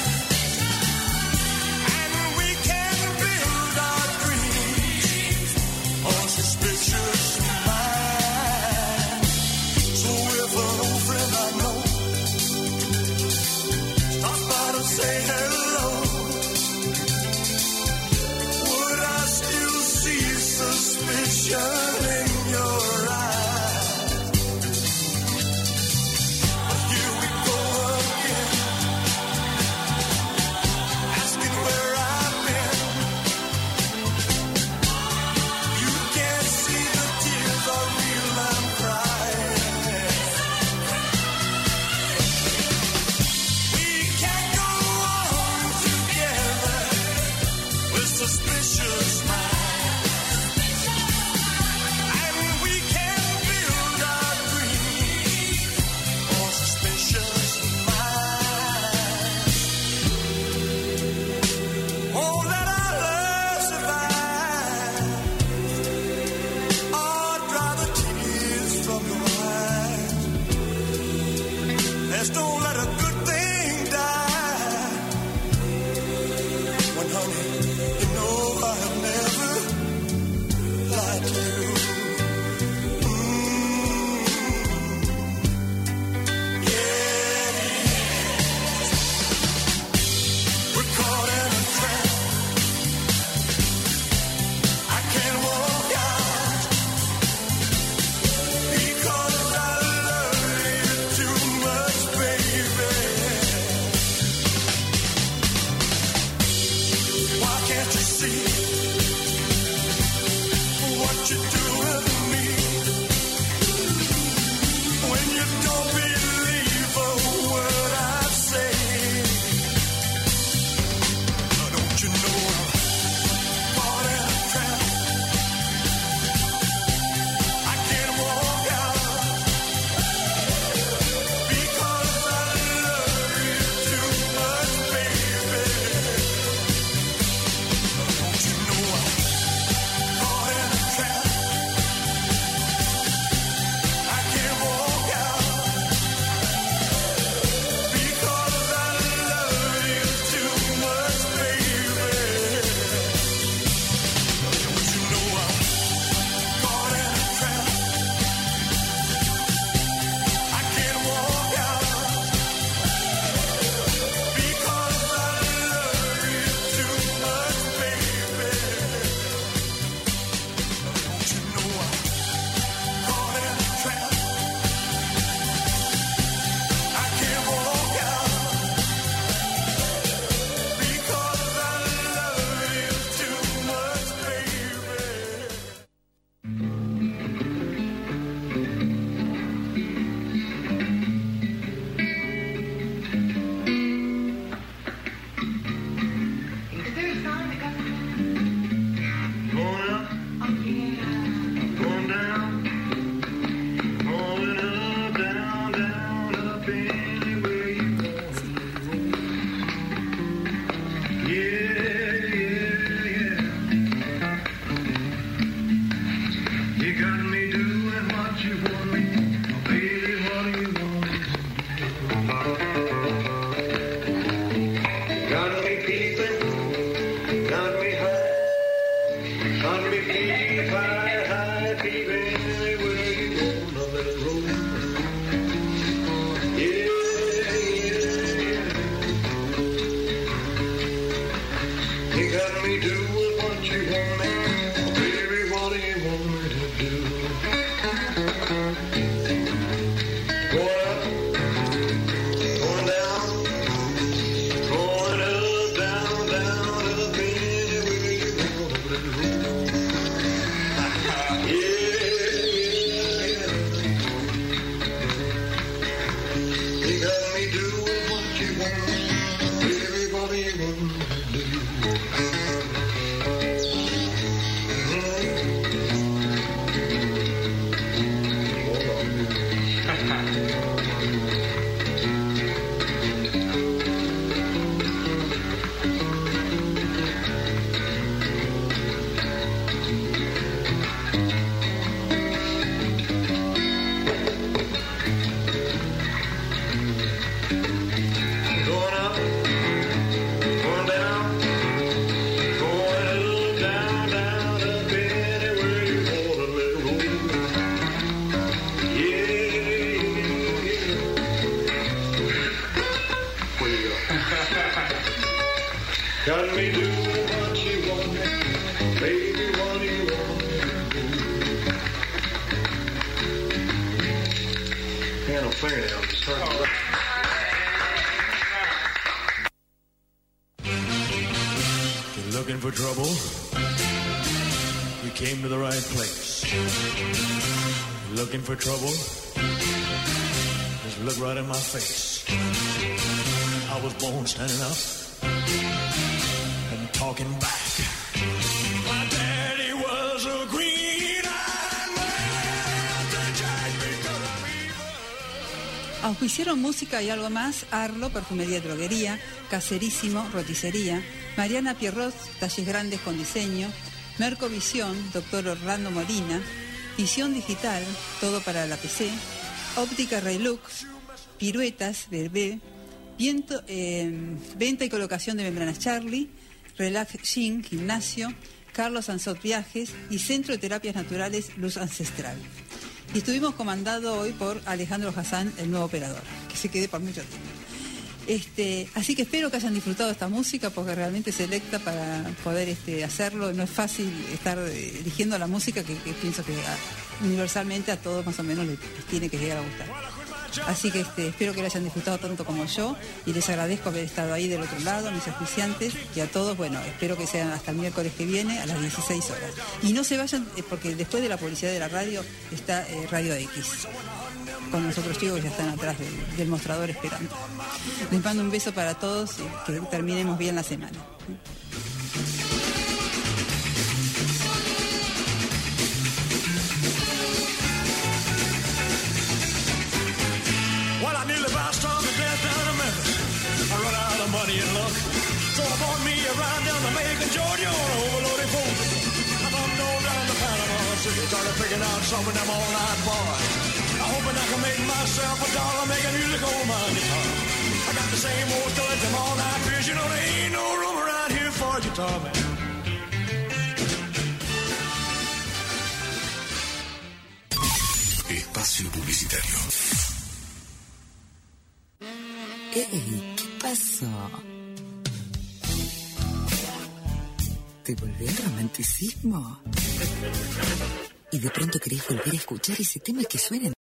and we can build our dreams on suspicious minds. So if an old friend I know stops by to say hello, would I still see suspicion in your eyes? But here we go again, asking where I've been. You can't see the tears are real, I'm crying. We can't go on together with suspicious minds, and we can build our dreams on suspicious minds. Oh, let our love survive. Oh, dry the tears from your eyes. Let's don't let a good thing die. When, honey, you know I have never lied to you. Mm. Yeah. We're caught in a trap. I can't walk out because I love you too much, baby. Why can't you see what you're doing to me? When you don't believe a word I say, now don't you know I'm caught in a trap? I can't walk out because I love you too much, baby. Don't you know I'm caught in a trap? I can't walk out because I love you too much, baby. Don't you know I'm caught in a trap? I can't walk out because I love you too much, baby. Don't you know I'm caught in a trap? I can't walk out because I love you too much, baby. Going up, going down, going up, down, down, up, anywhere you go. Yeah, yeah, yeah. You got me doing what you want me, baby, what do you want me to do? Got me peeping, got me high, got me peeping high, high, peeping anywhere you wanna let it roll. Yeah, yeah, yeah. You got me doing what you want me, baby, what do you want me to do? Got me do what you want, baby, what do you want to do? Piano fingernails, just turn it. You're looking for trouble? You came to the right place. You're looking for trouble? Just look right in my face. I was born standing up and talking back. My daddy was a green-eyed man to Jack because I'm evil. Auspiciaron música y algo más Arlo, perfumería y droguería, Caserísimo, roticería, Mariana Pierrot, talles grandes con diseño, Mercovisión, doctor Orlando Molina, Visión Digital, todo para la P C, Óptica Relux, Piruetas, Bebé, Viento, eh, venta y colocación de membranas Charlie, Relax Gym, gimnasio, Carlos Ansot Viajes y Centro de Terapias Naturales Luz Ancestral. Y estuvimos comandado hoy por Alejandro Hassan, el nuevo operador, que se quede por mucho tiempo. Este, así que espero que hayan disfrutado esta música porque realmente es selecta para poder este, hacerlo. No es fácil estar eh, eligiendo la música que, que pienso que a, universalmente a todos más o menos les, les tiene que llegar a gustar. Así que este, espero que lo hayan disfrutado tanto como yo y les agradezco haber estado ahí del otro lado, a mis auspiciantes y a todos. Bueno, espero que sean hasta el miércoles que viene a las dieciséis horas. Y no se vayan eh, porque después de la publicidad de la radio está eh, Radio X, con los otros chicos que ya están atrás del, del mostrador esperando. Les mando un beso para todos y que terminemos bien la semana. Well, I nearly bounced on the death down in Memphis. I run out of money and luck. So I bought me a ride down to Macon, Georgia on an overloaded boat. I bumped on down to Panama City, started picking out some of them all-night bars. I'm hoping I can make myself a dollar making music on my guitar. I got the same old story from all night fears. You know there ain't no room around here for a guitar man. Espacio publicitario. Ey, ¿qué pasó? ¿Te volvió el romanticismo? Y de pronto querés volver a escuchar ese tema que suena en